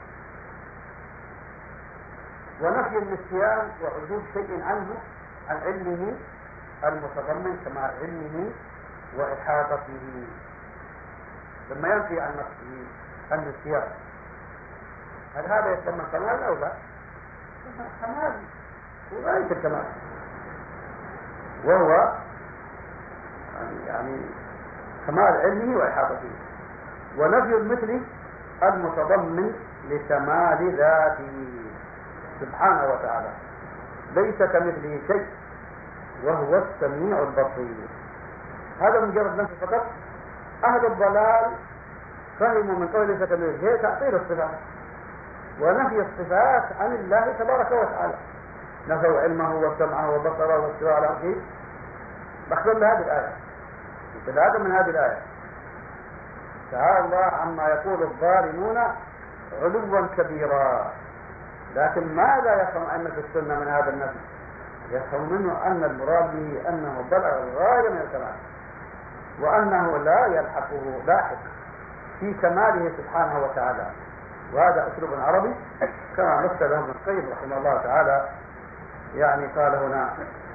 ونفي النسيان وعدول شيء عنه عن علمه المتضمن كما علمه وإحاطته، لما ينفي عن نفسه النسيان، هل هذا يسمى كمال أو لا؟ كمال وغاية الكمال، وهو يعني كمال علمه وإحاطته. ونفي المثل المتضمن لكمال ذاته سبحانه وتعالى، ليس كمثله شيء وهو السميع البصير. هذا مجرد نفي فقط. أهل الضلال فهموا من قول ليس كمثله شيء تعطيل الصفات ونفي الصفات عن الله تبارك وتعالى، نفوا علمه وسمعه وبصره واستواء على عرشه. بخبر بهذه الآية استفادة من هذه الآية، تعالى الله عما يقول الظالمون علوا كبيرا. لكن ماذا يفهم أئمة السنة من هذا النفي؟ يفهم منه أن المراد به أنه بلغ الغاية من الكمال، وأنه لا يلحقه لاحق في كماله سبحانه وتعالى، وهذا أسلوب عربي كما مثله ابن القيم رحمه الله تعالى. يعني قال هنا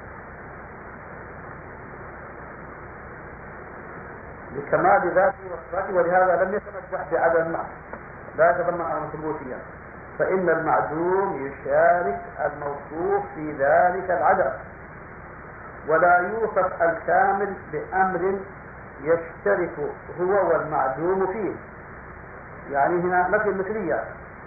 بكمال ذاته وصفاته، ولهذا لم يتمسح بعدم المعنى، لا يتضمن أمر ثبوتيا، فإن المعدوم يشارك الموصوف في ذلك العدم، ولا يوصف الكامل بأمر يشترك هو والمعدوم فيه. يعني هنا نفي المثلية.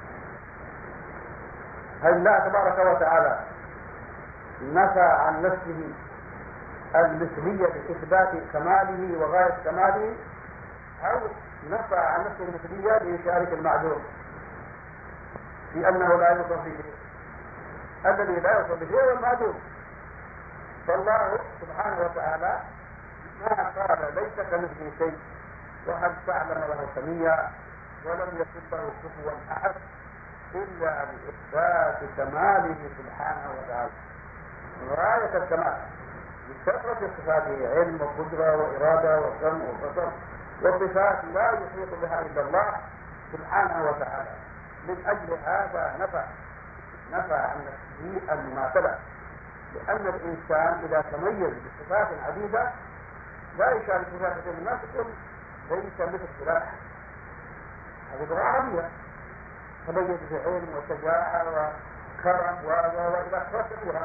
هل الله تبارك وتعالى نفى عن نفسه المثلية بإثبات كماله وغاية كماله، أو نفى عن نفسه المثلية ليشارك المعدوم في أنه لا يوصف به؟ الذي لا يوصف به هو المعدوم. فالله سبحانه وتعالى ما قال ليس كمثله شيء وهل تعلم له سميا ولم يكن له كفوا أحد إلا بإثبات كماله سبحانه وتعالى غاية الكمال بكثرة صفاته، علم وقدرة وإرادة وسمع وبصر وصفات لا يحيط بها إلا الله سبحانه وتعالى. من أجل هذا نفى نفى عن نفسه المماثلة، لأن الإنسان إذا تميز بصفات عديدة لا يشارك بها كثير من الناس، يقول ليس مثل فلان. هذه لغة عربية، تميز بعلم وشجاعة وكرم وإلى آخره كثيرة،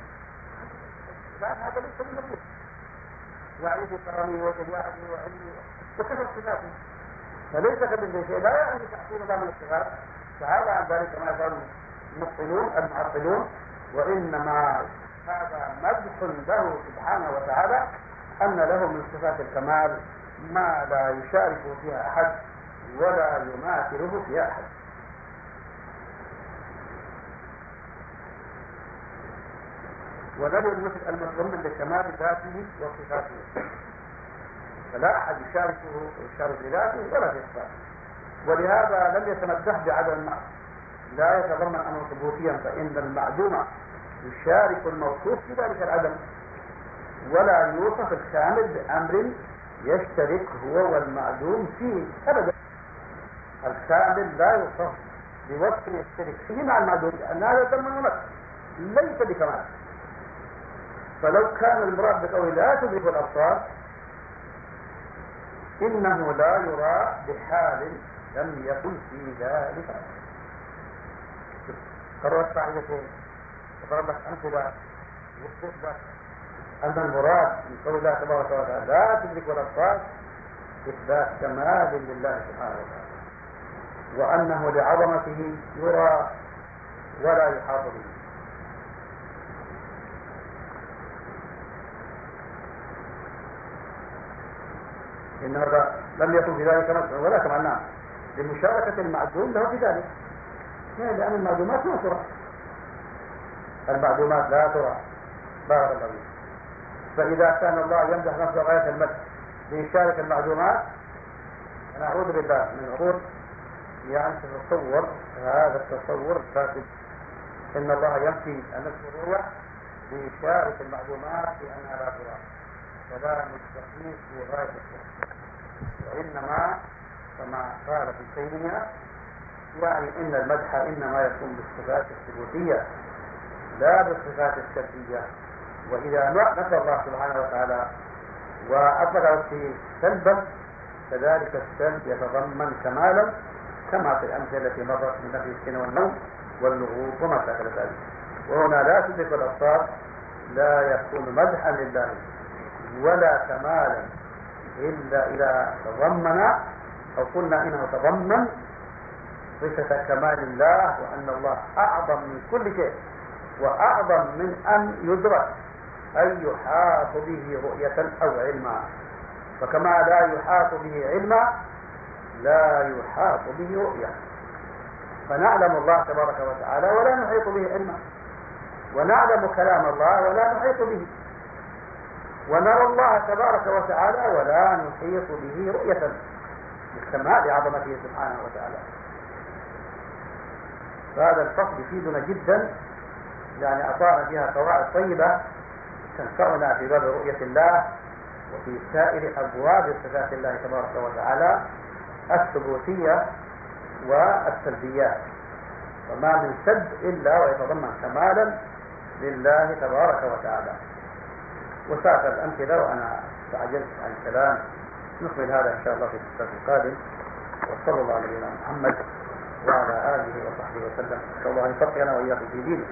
هذا ليس من مثله، يعني في كرمه وشجاعته وعلمه وكثرة صفاته، فليس كمثله شيء. لا يعني تحصيل الله من الصفات تعالى عن ذلك ما يقال المبطلون المعطلون، وإنما هذا مدح له سبحانه وتعالى أن له من صفات الكمال ما لا يشاركه فيها أحد ولا يماثله فيها أحد. ونبي المثل المتضمن لكمال ذاته وصفاته، فلا أحد يشاركه يشارك بذاته ولا في صفاته، ولهذا لم يتمدح بعدم المعنى، لا يتضمن أمر ثبوتيا، فإن المعدوم يشارك الموصوف في ذلك العدم، ولا يوصف الكامل بأمر يشترك هو والمعدوم فيه أبدا. الكامل لا يوصف بوصف يشترك فيه مع المعدوم، لأن هذا يتضمن نفس ليس بكمال. فلو كان المراد بقوله لا تدرك الأبصار إنه لا يرى بحال لم يكن في ذلك. قررت فائدتين وضرب لك أمثلة يثبت لك أن المراد من قول الله تبارك وتعالى لا تدرك الأبصار إثبات كمال لله سبحانه وتعالى، وأنه لعظمته يرى ولا يحاط به. إن هذا لم يكن في ذلك مسعى ولا كمعناه لمشاركة المعدوم له في ذلك، يعني لأن المعدومات ما ترى، المعدومات لا ترى. بارك الله فيك. فإذا كان الله يمدح نفسه غاية المدح ليشارك المعدومات، نعوذ بالله من عقول يعني تتصور هذا التصور الفاسد. إن الله ينفي النفس الرؤية ليشارك المعدومات بأنها لا ترى، فلا مستقيم في غاية الصحة. وإنما كما قال في سيدنا يعني إن المدح إنما يكون بالصفات الثبوتية لا بالصفات السلبية. وإذا نفى الله سبحانه وتعالى وأطلق عليه سلبا كذلك السلب يتضمن كمالا كما في الأمثلة التي مرت من نفي السن والنوم واللغوب وما شاكل ذلك. وهنا لا تدرك الأبصار لا يكون مدحا لله ولا كمالا إلا إذا تضمن أو قلنا إنه تضمن صفة كمال الله، وأن الله أعظم من كل شيء وأعظم من أن يدرك أن يحاط به رؤية أو علما. فكما لا يحاط به علما لا يحاط به رؤية. فنعلم الله تبارك وتعالى ولا نحيط به علما، ونعلم كلام الله ولا نحيط به، ونرى الله تبارك وتعالى ولا نحيط به رؤية لكمال عظمته سبحانه وتعالى. فهذا الفصل يفيدنا جدا، يعني أعطانا فيها قواعد طيبة تنفعنا في باب رؤية الله وفي سائر أبواب صفات الله تبارك وتعالى الثبوتية والسلبيات. وما من سلب إلا ويتضمن كمالا لله تبارك وتعالى. وساق الأمثلة وأنا تعجلت عن الكلام. نكمل هذا إن شاء الله في الدرس القادم. وصلى الله على نبينا محمد وعلى آله وصحبه وسلم. نسأل الله أن يفقهنا وإياكم في دينه.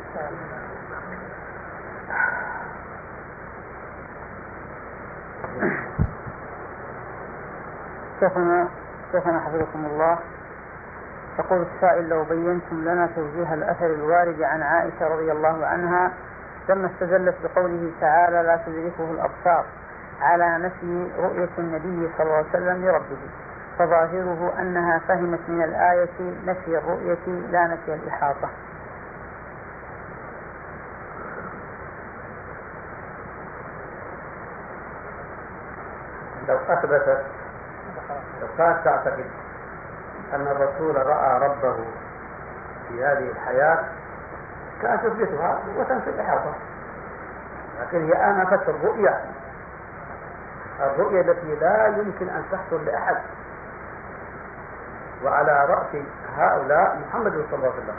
شيخنا شيخنا حفظكم الله، يقول السائل: لو بينتم لنا توجيه الأثر الوارد عن عائشة رضي الله عنها لما استدلت بقوله تعالى لا تدركه الأبصار على نفي رؤية النبي صلى الله عليه وسلم لربه، فظاهره أنها فهمت من الآية نفي الرؤية لا نفي الإحاطة. لو أثبتت لو كانت تعتقد أن الرسول رأى ربه في هذه الحياة كانت تثبتها وتنفي الإحاطة، لكن هي آنفت الرؤية الرؤية التي لا يمكن أن تحصل لأحد، وعلى رأس هؤلاء محمد صلى الله عليه وسلم.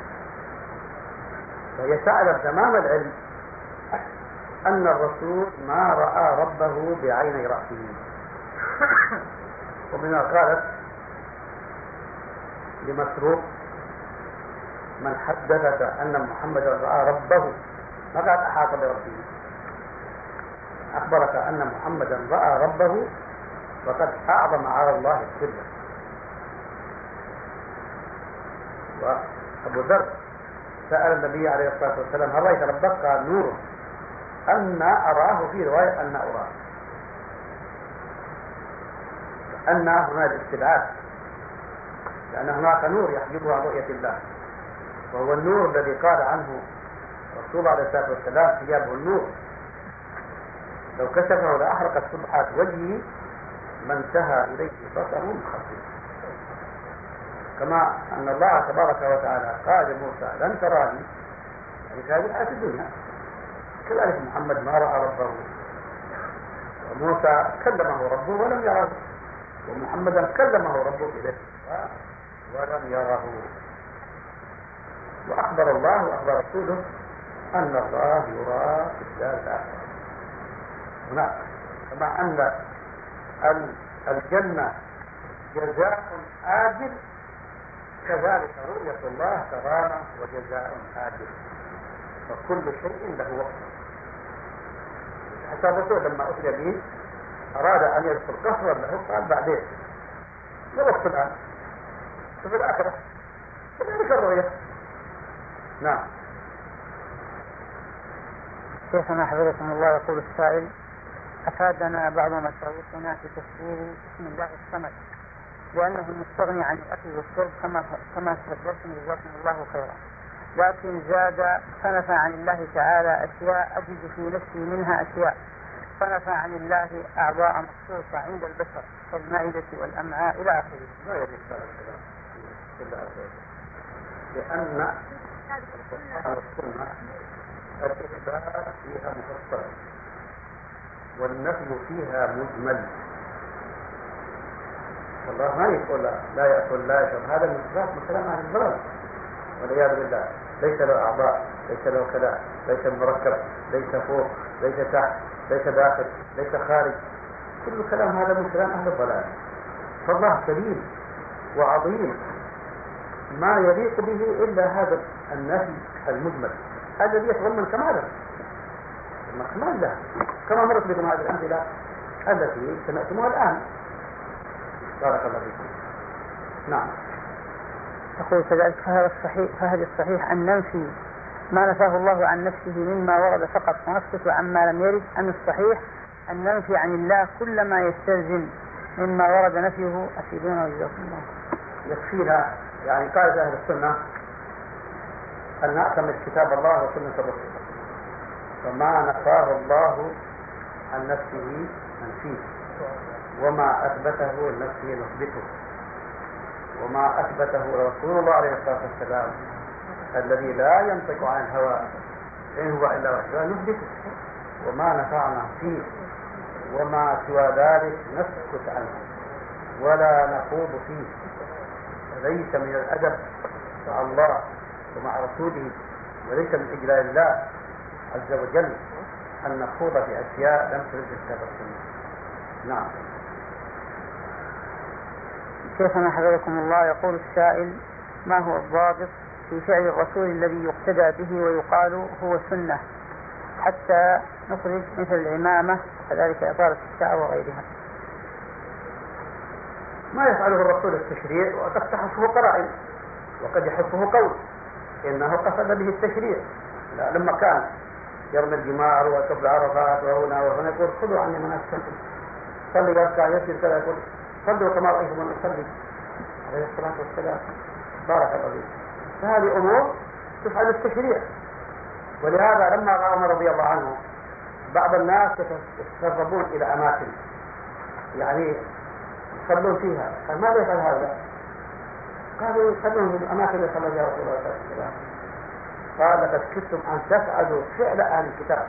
فهي تعلم تمام العلم أن الرسول ما رأى ربه بعيني رأسه. ومنها قالت لمسروق: من حدثك أن محمد رأى ربه ما قال أحاط بربه، أخبرك أن محمدا رأى ربه وقد أعظم على الله السر. وأبو ذر سأل النبي عليه الصلاة والسلام: هل رأيت ربك؟ قال: نور أن أراه، في رواية أن أراه. أن هنا الاستبعاد، لأن هناك نور يحجبه عن رؤية الله، وهو النور الذي قال عنه الرسول عليه الصلاة والسلام: ثيابه النور، لو كشفه لأحرقت سبحات وجهه ما انتهى إليه بصره من خلقه. كما أن الله تبارك وتعالى قال لموسى: لن تراني، يعني في هذه الحياة الدنيا. كذلك محمد ما رأى ربه، وموسى كلمه ربه ولم يره، ومحمدا كلمه ربه إليه ولم يره. وأخبر الله وأخبر رسوله أن الله يرى في الدار الآخرة. هناك كما أن الجنة جزاء آجل كذلك رؤية الله كرامة وجزاء آجل، فكل شيء له وقت. حتى الرسول لما أسري به أراد أن يدخل قصرا له قال بعدين لا وقت الآن في الآخرة كذلك الرؤية. نعم. شيخنا حفظكم الله يقول السائل: أفادنا بعض مشايخنا في تفسير اسم الله الصمد لأنه مستغني عن الأكل والشرب كما كما تفضلتم جزاكم الله خيرا، لكن زاد فنفى عن الله تعالى أشياء أجد في نفسي منها أشياء، فنفى عن الله أعضاء مخصوصة عند البشر كالمعدة والأمعاء إلى آخره. لا يجوز لأن السنة الإثبات فيها مفصل والنفي فيها مجمل. الله ما يقول لا يأكل لا يشرب، هذا من إثبات من كلام أهل الضلال والعياذ بالله. ليس له أعضاء، ليس له كلام، ليس مركب، ليس فوق، ليس تحت، ليس داخل، ليس خارج، كل كلام هذا من كلام أهل الضلال. فالله كريم وعظيم ما يليق به إلا هذا النفي المجمل الذي يتضمن كمالا كمال له، كما مرت بكم هذه الأمثلة التي سمعتموها الآن. بارك الله فيكم. نعم. أقول كذلك فهذا الصحيح فهذا الصحيح أن ننفي ما نفاه الله عن نفسه مما ورد فقط ونسكت عما لم يرد، أن الصحيح أن ننفي عن الله كل ما يستلزم مما ورد نفيه. أفيدونا وجزاكم الله. يكفينا يعني قاعدة أهل السنة أن نعتمد كتاب الله وسنة الرسول، فما نفاه الله عن نفسه ننفيه، وما أثبته لنفسه نثبته، وما أثبته رسول الله عليه الصلاة والسلام الذي لا ينطق عن الهوى إن هو إلا وحي نثبته، وما نفعنا فيه وما سوى ذلك نسكت عنه ولا نخوض فيه. ليس من الأدب مع الله ومع رسوله، وليس من إجلال الله عز وجل أن نخوض في أشياء لم ترد الكتاب والسنة. نعم. شيخنا حفظكم الله يقول السائل: ما هو الضابط في فعل الرسول الذي يقتدى به ويقال هو سنة حتى نخرج مثل العمامة وكذلك إطالة الشعر وغيرها؟ ما يفعله الرسول التشريع وقد تحفه قرائن وقد يحفه قول إنه قصد به التشريع. لا، لما كان يرمي الجمار وقبل عرفات وهنا وهنا يقول خذوا عني مناسككم، صلي يركع يسجد كذا، يقول صلوا كما رأيتم من أصلي عليه الصلاة والسلام. بارك الله فيك. فهذه أمور تفعل التشريع. ولهذا لما رأى عمر رضي الله عنه بعض الناس يتسربون إلى أماكن يعني يصلون فيها، قال ماذا يفعل هذا؟ قالوا يصلون في الأماكن اللي صلى فيها رسول الله صلى الله عليه وسلم. قال لقد كنتم أن تفعلوا فعل أهل الكتاب،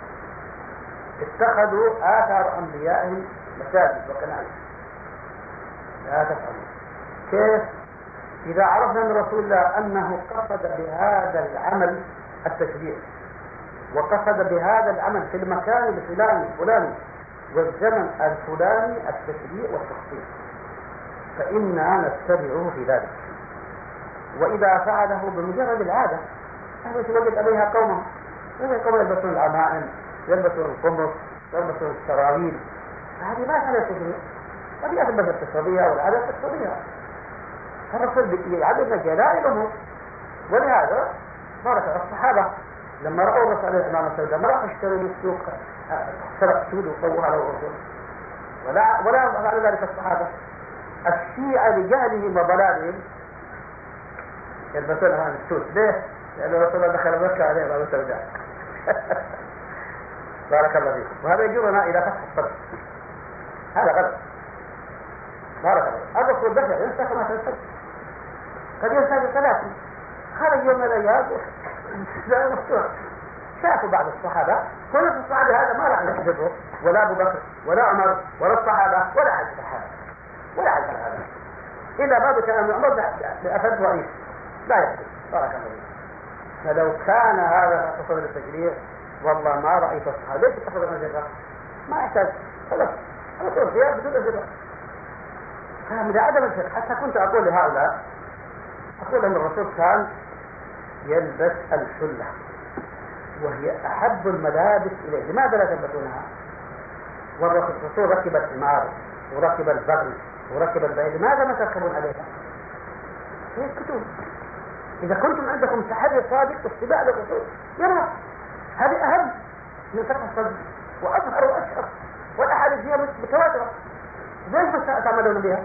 اتخذوا آثار أنبيائهم مساجد وكنائس. لا تفعلوا. كيف؟ إذا عرفنا من رسول الله أنه قصد بهذا العمل التشريع وقصد بهذا العمل في المكان الفلاني الفلاني والزمن الفلاني التشريع والتخصيص، فإننا نتبعه في ذلك. وإذا فعله بمجرد العادة هذا يتوجد عليها قومه، هذا قوم يلبسون العمائم، يلبسون القمص، يلبسون السراويل، هذه ما فعل التشريع، قد يلبس التصرية والعادة التصرية. فالرسول يعلمنا جلاء الأمور. ولهذا بارك الصحابة لما رأوا الرسول عليه الإمام السوداء ما راحوا يشتروا من السوق سرق سود وصوها له الرسول، ولا ولا فعل ذلك الصحابة. الشيعة لجهلهم وضلالهم يلبسون هذا السود. ليه؟ لأن الرسول الله دخل مكة عليه الإمام السوداء. بارك الله فيكم. وهذا يجرنا إلى فتح الصدر، هذا غلط. بارك الله. الرسول دخل ينسى كما تنسى، قد ينسى بثلاثة. خرج يوم الأيام لا مفتوح. شافوا بعض الصحابة، كل الصحابة هذا ما راح يحدثه ولا أبو بكر ولا عمر ولا الصحابة ولا أحد الصحابة ولا أحد هذا إلا بعض كلام عمر لأفد رئيس لا يحدث. بارك الله فيك. فلو كان هذا تصل للتشريع والله ما رأيت الصحابة. ليش تأخذ الأجراء؟ ما يحتاج. خلاص أنا أقول فيها بدون أجراء. فمن عدم الفقه حتى كنت أقول لهؤلاء أقول أن الرسول كان يلبس الحلة وهي أحب الملابس إليه. لماذا لا تلبسونها؟ والرسول ركب الحمار وركب البغل وركب البعير، لماذا ما تركبون عليها؟ يسكتون. إذا كنتم عندكم تحري صادق واتباع للرسول يلا، هذه أهم من فتح الصدر وأظهر وأشهر، والأحاديث هي متواترة، ليش ما تعملون بها؟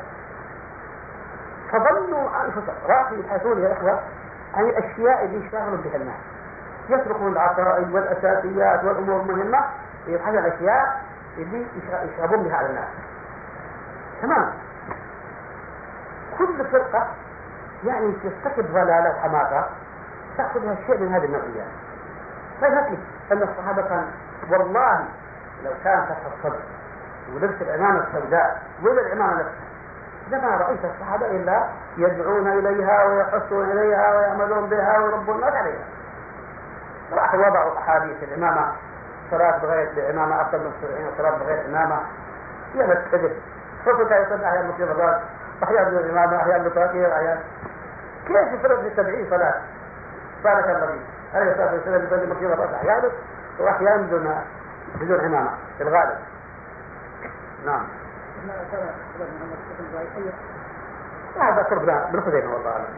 فظنوا أنفسهم راحوا يبحثون يا إخوة عن الأشياء اللي يشتغلوا بها الناس، يتركون العقائد والأساسيات والأمور المهمة ويبحثون عن الأشياء اللي يشغبون بها على الناس. تمام. كل فرقة يعني ترتكب ضلالة وحماقة تأخذ لها شيء من هذه النوعيات. فيهتلك أن الصحابة كان والله لو كان فتح الصدر ولبس العمامة السوداء ولا العمامة نفسها لما رأيت الصحابة إلا يدعون إليها ويحثون إليها ويعملون بها ويربون الناس عليها. راحوا وضعوا أحاديث العمامة، صلاة بغير العمامة أفضل من سبعين، صلاة بغير العمامة هي متكذب. فصلت يصلي أحيان مصير الرأس أحيان بالعمامة أحيان بالتغيير أحيان. كيف يفرق في التبعين صلاة؟ بارك الله فيك. عليه الصلاة والسلام يصلي مصير الرأس أحيانا وأحيانا بدون بدون عمامة في الغالب. نعم. هذا قربنا بالخزيمة والله أعلم.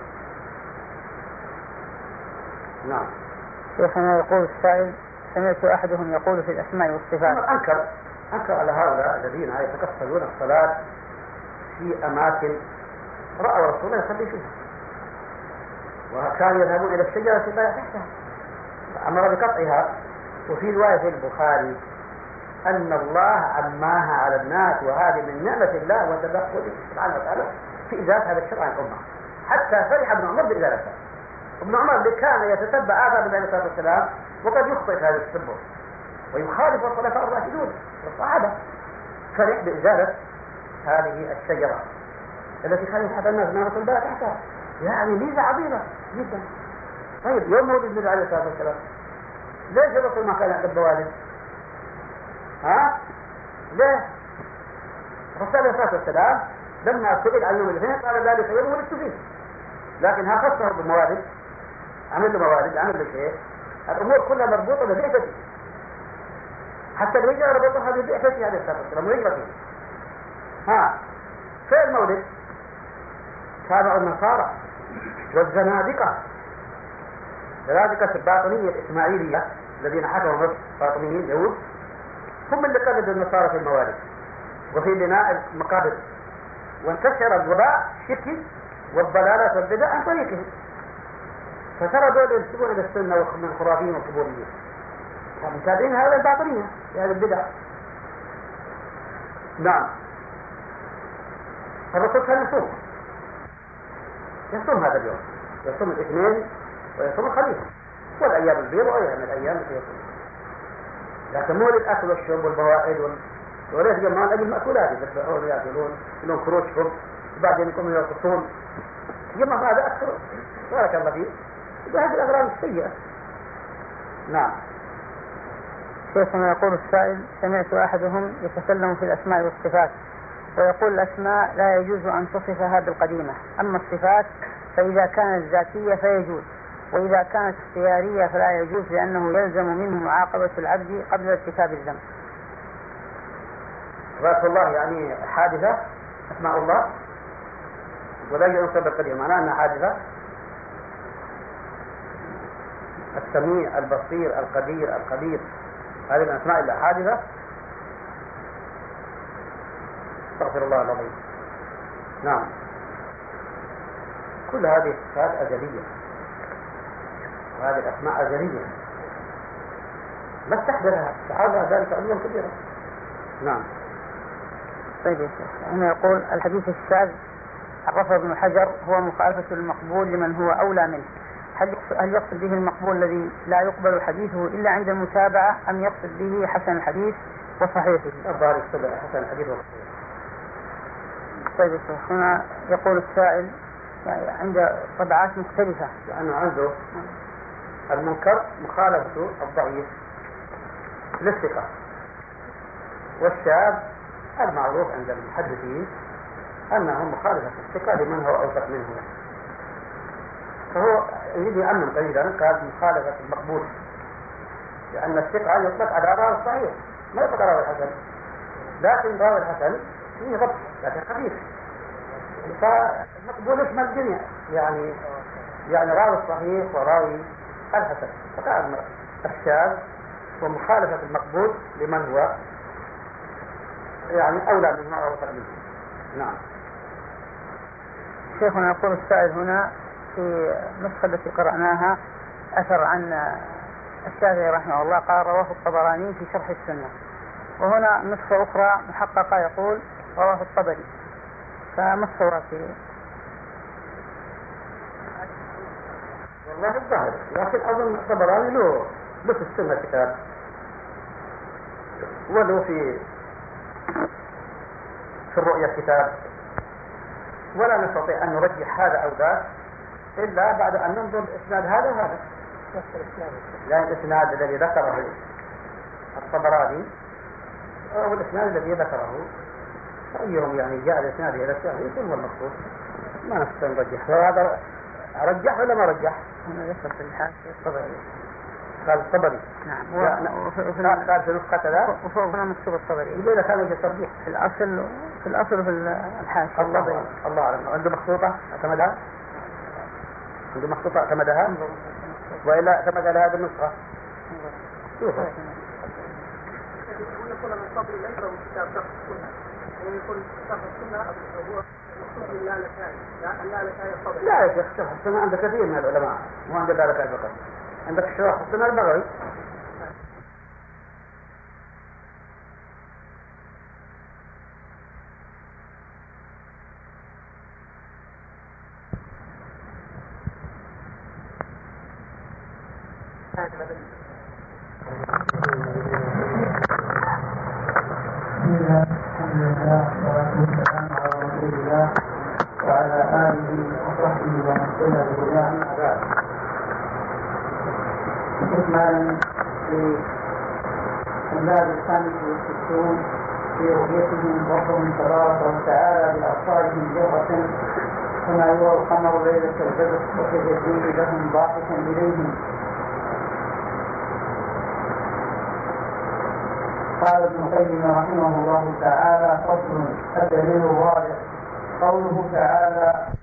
نعم. شيخنا يقول السائل: سمعت أحدهم يقول في الأسماء والصفات. أنكر أنكر على هؤلاء الذين يتكفلون الصلاة في أماكن رأوا رسول الله يصلي فيها، وكانوا يذهبون إلى الشجرة لا تحتها، أمر بقطعها. وفي رواية في البخاري أن الله عماها على الناس، وهذه من نعمة الله وتدخله سبحانه وتعالى في إزالة هذا الشرع عن الأمة، حتى فرح ابن عمر بإزالته. ابن عمر اللي كان يتتبع آثار النبي عليه الصلاة والسلام وقد يخطئ في هذا التتبع ويخالف الخلفاء الراشدون والصحابة، فرح بإزالة هذه الشجرة التي كان يحب الناس من رسول الله تحتها، يعني ميزة عظيمة جدا. طيب يوم مولد النبي عليه الصلاة والسلام ليش الرسول ما كان يحب والد؟ ها؟ ليه؟ الرسول عليه الصلاة والسلام لما سئل عن يوم الاثنين قال ذلك يوم ولدت فيه، لكن ها خصه بالموالد، عمل له موالد، عمل له شيء، الأمور كلها مربوطة ببعثته، حتى الهجرة ربطها ببعثته عليه الصلاة والسلام وهجرته. ها في المولد تابعوا النصارى والزنادقة، زنادقة الباطنية الإسماعيلية الذين حكموا مصر، باطنيين يهود، هم اللي قلدوا النصارى في الموالد وفي بناء المقابر، وانتشر الوباء الشركي والضلالات والبدع عن طريقهم. فترى دول ينسبون إلى السنة من الخرافيين والقبوريين، فمتابعين هذا الباطنية في هذه البدع. نعم. الرسول كان يصوم يصوم هذا اليوم، يصوم الاثنين ويصوم الخميس والأيام البيض وغيرها من الأيام التي يصوم، لكن مو للأكل والشرب والبوائد وال... وليس جمعان أجل المأكولات يذبحون ويأكلون لهم كروشهم وبعدين يقوموا يرقصون جمع هذا أكثر. بارك الله فيه. بهذه الأغراض السيئة. نعم. شيخنا يقول السائل: سمعت أحدهم يتكلم في الأسماء والصفات ويقول الأسماء لا يجوز أن تصفها بالقديمة، أما الصفات فإذا كانت ذاتية فيجوز، وإذا كانت اختيارية فلا يجوز، لأنه يلزم منه معاقبة العبد قبل ارتكاب الذنب. ذات الله يعني حادثة أسماء الله ولا يجوز أن بالقديمة، معناه أنها حادثة. السميع البصير القدير القدير هذه الأسماء إلا حادثة. استغفر الله العظيم. نعم. كل هذه الصفات أزلية وهذه الأسماء أزلية ما استحضرها تعالى ذلك علما كبيرا. نعم. طيب يا شيخ، هنا يقول: الحديث الشاذ عرفه ابن حجر هو مخالفة المقبول لمن هو أولى منه، هل هل يقصد به المقبول الذي لا يقبل حديثه إلا عند المتابعة، أم يقصد به حسن الحديث وصحيحه؟ الظاهر يقصد حسن الحديث وصحيحه. طيب هنا يقول السائل: يعني عند طبعات مختلفة، لأنه عنده المنكر مخالفة الضعيف للثقة، والشاذ المعروف عند المحدثين أنه مخالفة الثقة لمن هو أوثق منه. فهو يريد يأمن قليلا قال مخالفة المقبول، لأن الثقة يطلق على راوي الصحيح ما يطلق على راوي الحسن، لكن راوي الحسن فيه ضبط لكن خفيف، فالمقبول يشمل الجميع، يعني يعني راوي الصحيح وراوي الحسن، فقال الشاذ ومخالفة المقبول لمن هو يعني أولى منه أو أوثق منه. نعم. شيخنا يقول السائل هنا في النسخة التي قرأناها أثر عن الشافعي رحمه الله قال رواه الطبراني في شرح السنة، وهنا نسخة أخرى محققة يقول رواه الطبري، فما الصواب فيه؟ والله الظاهر، لكن أظن الطبراني له له في السنة كتاب وله في في الرؤية كتاب، ولا نستطيع أن نرجح هذا أو ذاك إلا بعد أن ننظر إسناد هذا وهذا. يعني الإسناد الذي ذكره الطبراني أو الإسناد الذي ذكره أيهم يعني جاء الإسناد إلى الشافعي ثم هو المقصود، ما نستطيع نرجح. فهذا رجح ولا ما رجح؟ هنا ذكر في الحاشية الطبري، قال الطبري. نعم. قال في نسخة كذا وفوق هنا مكتوب الطبري. يقول لك هذا الترجيح في الأصل في الأصل في الحاشية الطبري. الله أعلم. عنده مخطوطة اعتمدها؟ عنده مخطوطة اعتمدها؟ وإلا اعتمد على هذه النسخة؟ شوف. يقول يقول من قبل ليس هو كتاب شرح السنة، ويقول شرح السنة هو مخصوص للالكائي، لا اللالكائي الطبري. لا يا شيخ، شرح السنة عند كثير من العلماء، مو عند اللالكائي فقط، عندك شرح السنة البغوي. الحمد لله والصلاة والسلام على رسول الله وعلى آله وصحبه ومن اهتدى بهداه أما بعد. إكمالا في الباب الخامس والستون في رؤيتهم ربهم تبارك وتعالى بأبصارهم جهرة كما يرى القمر ليلة البدر وتجليه لهم ضاحكا إليهم. قال ابن القيم رحمه الله تعالى: فصل الدليل الواضح قوله تعالى: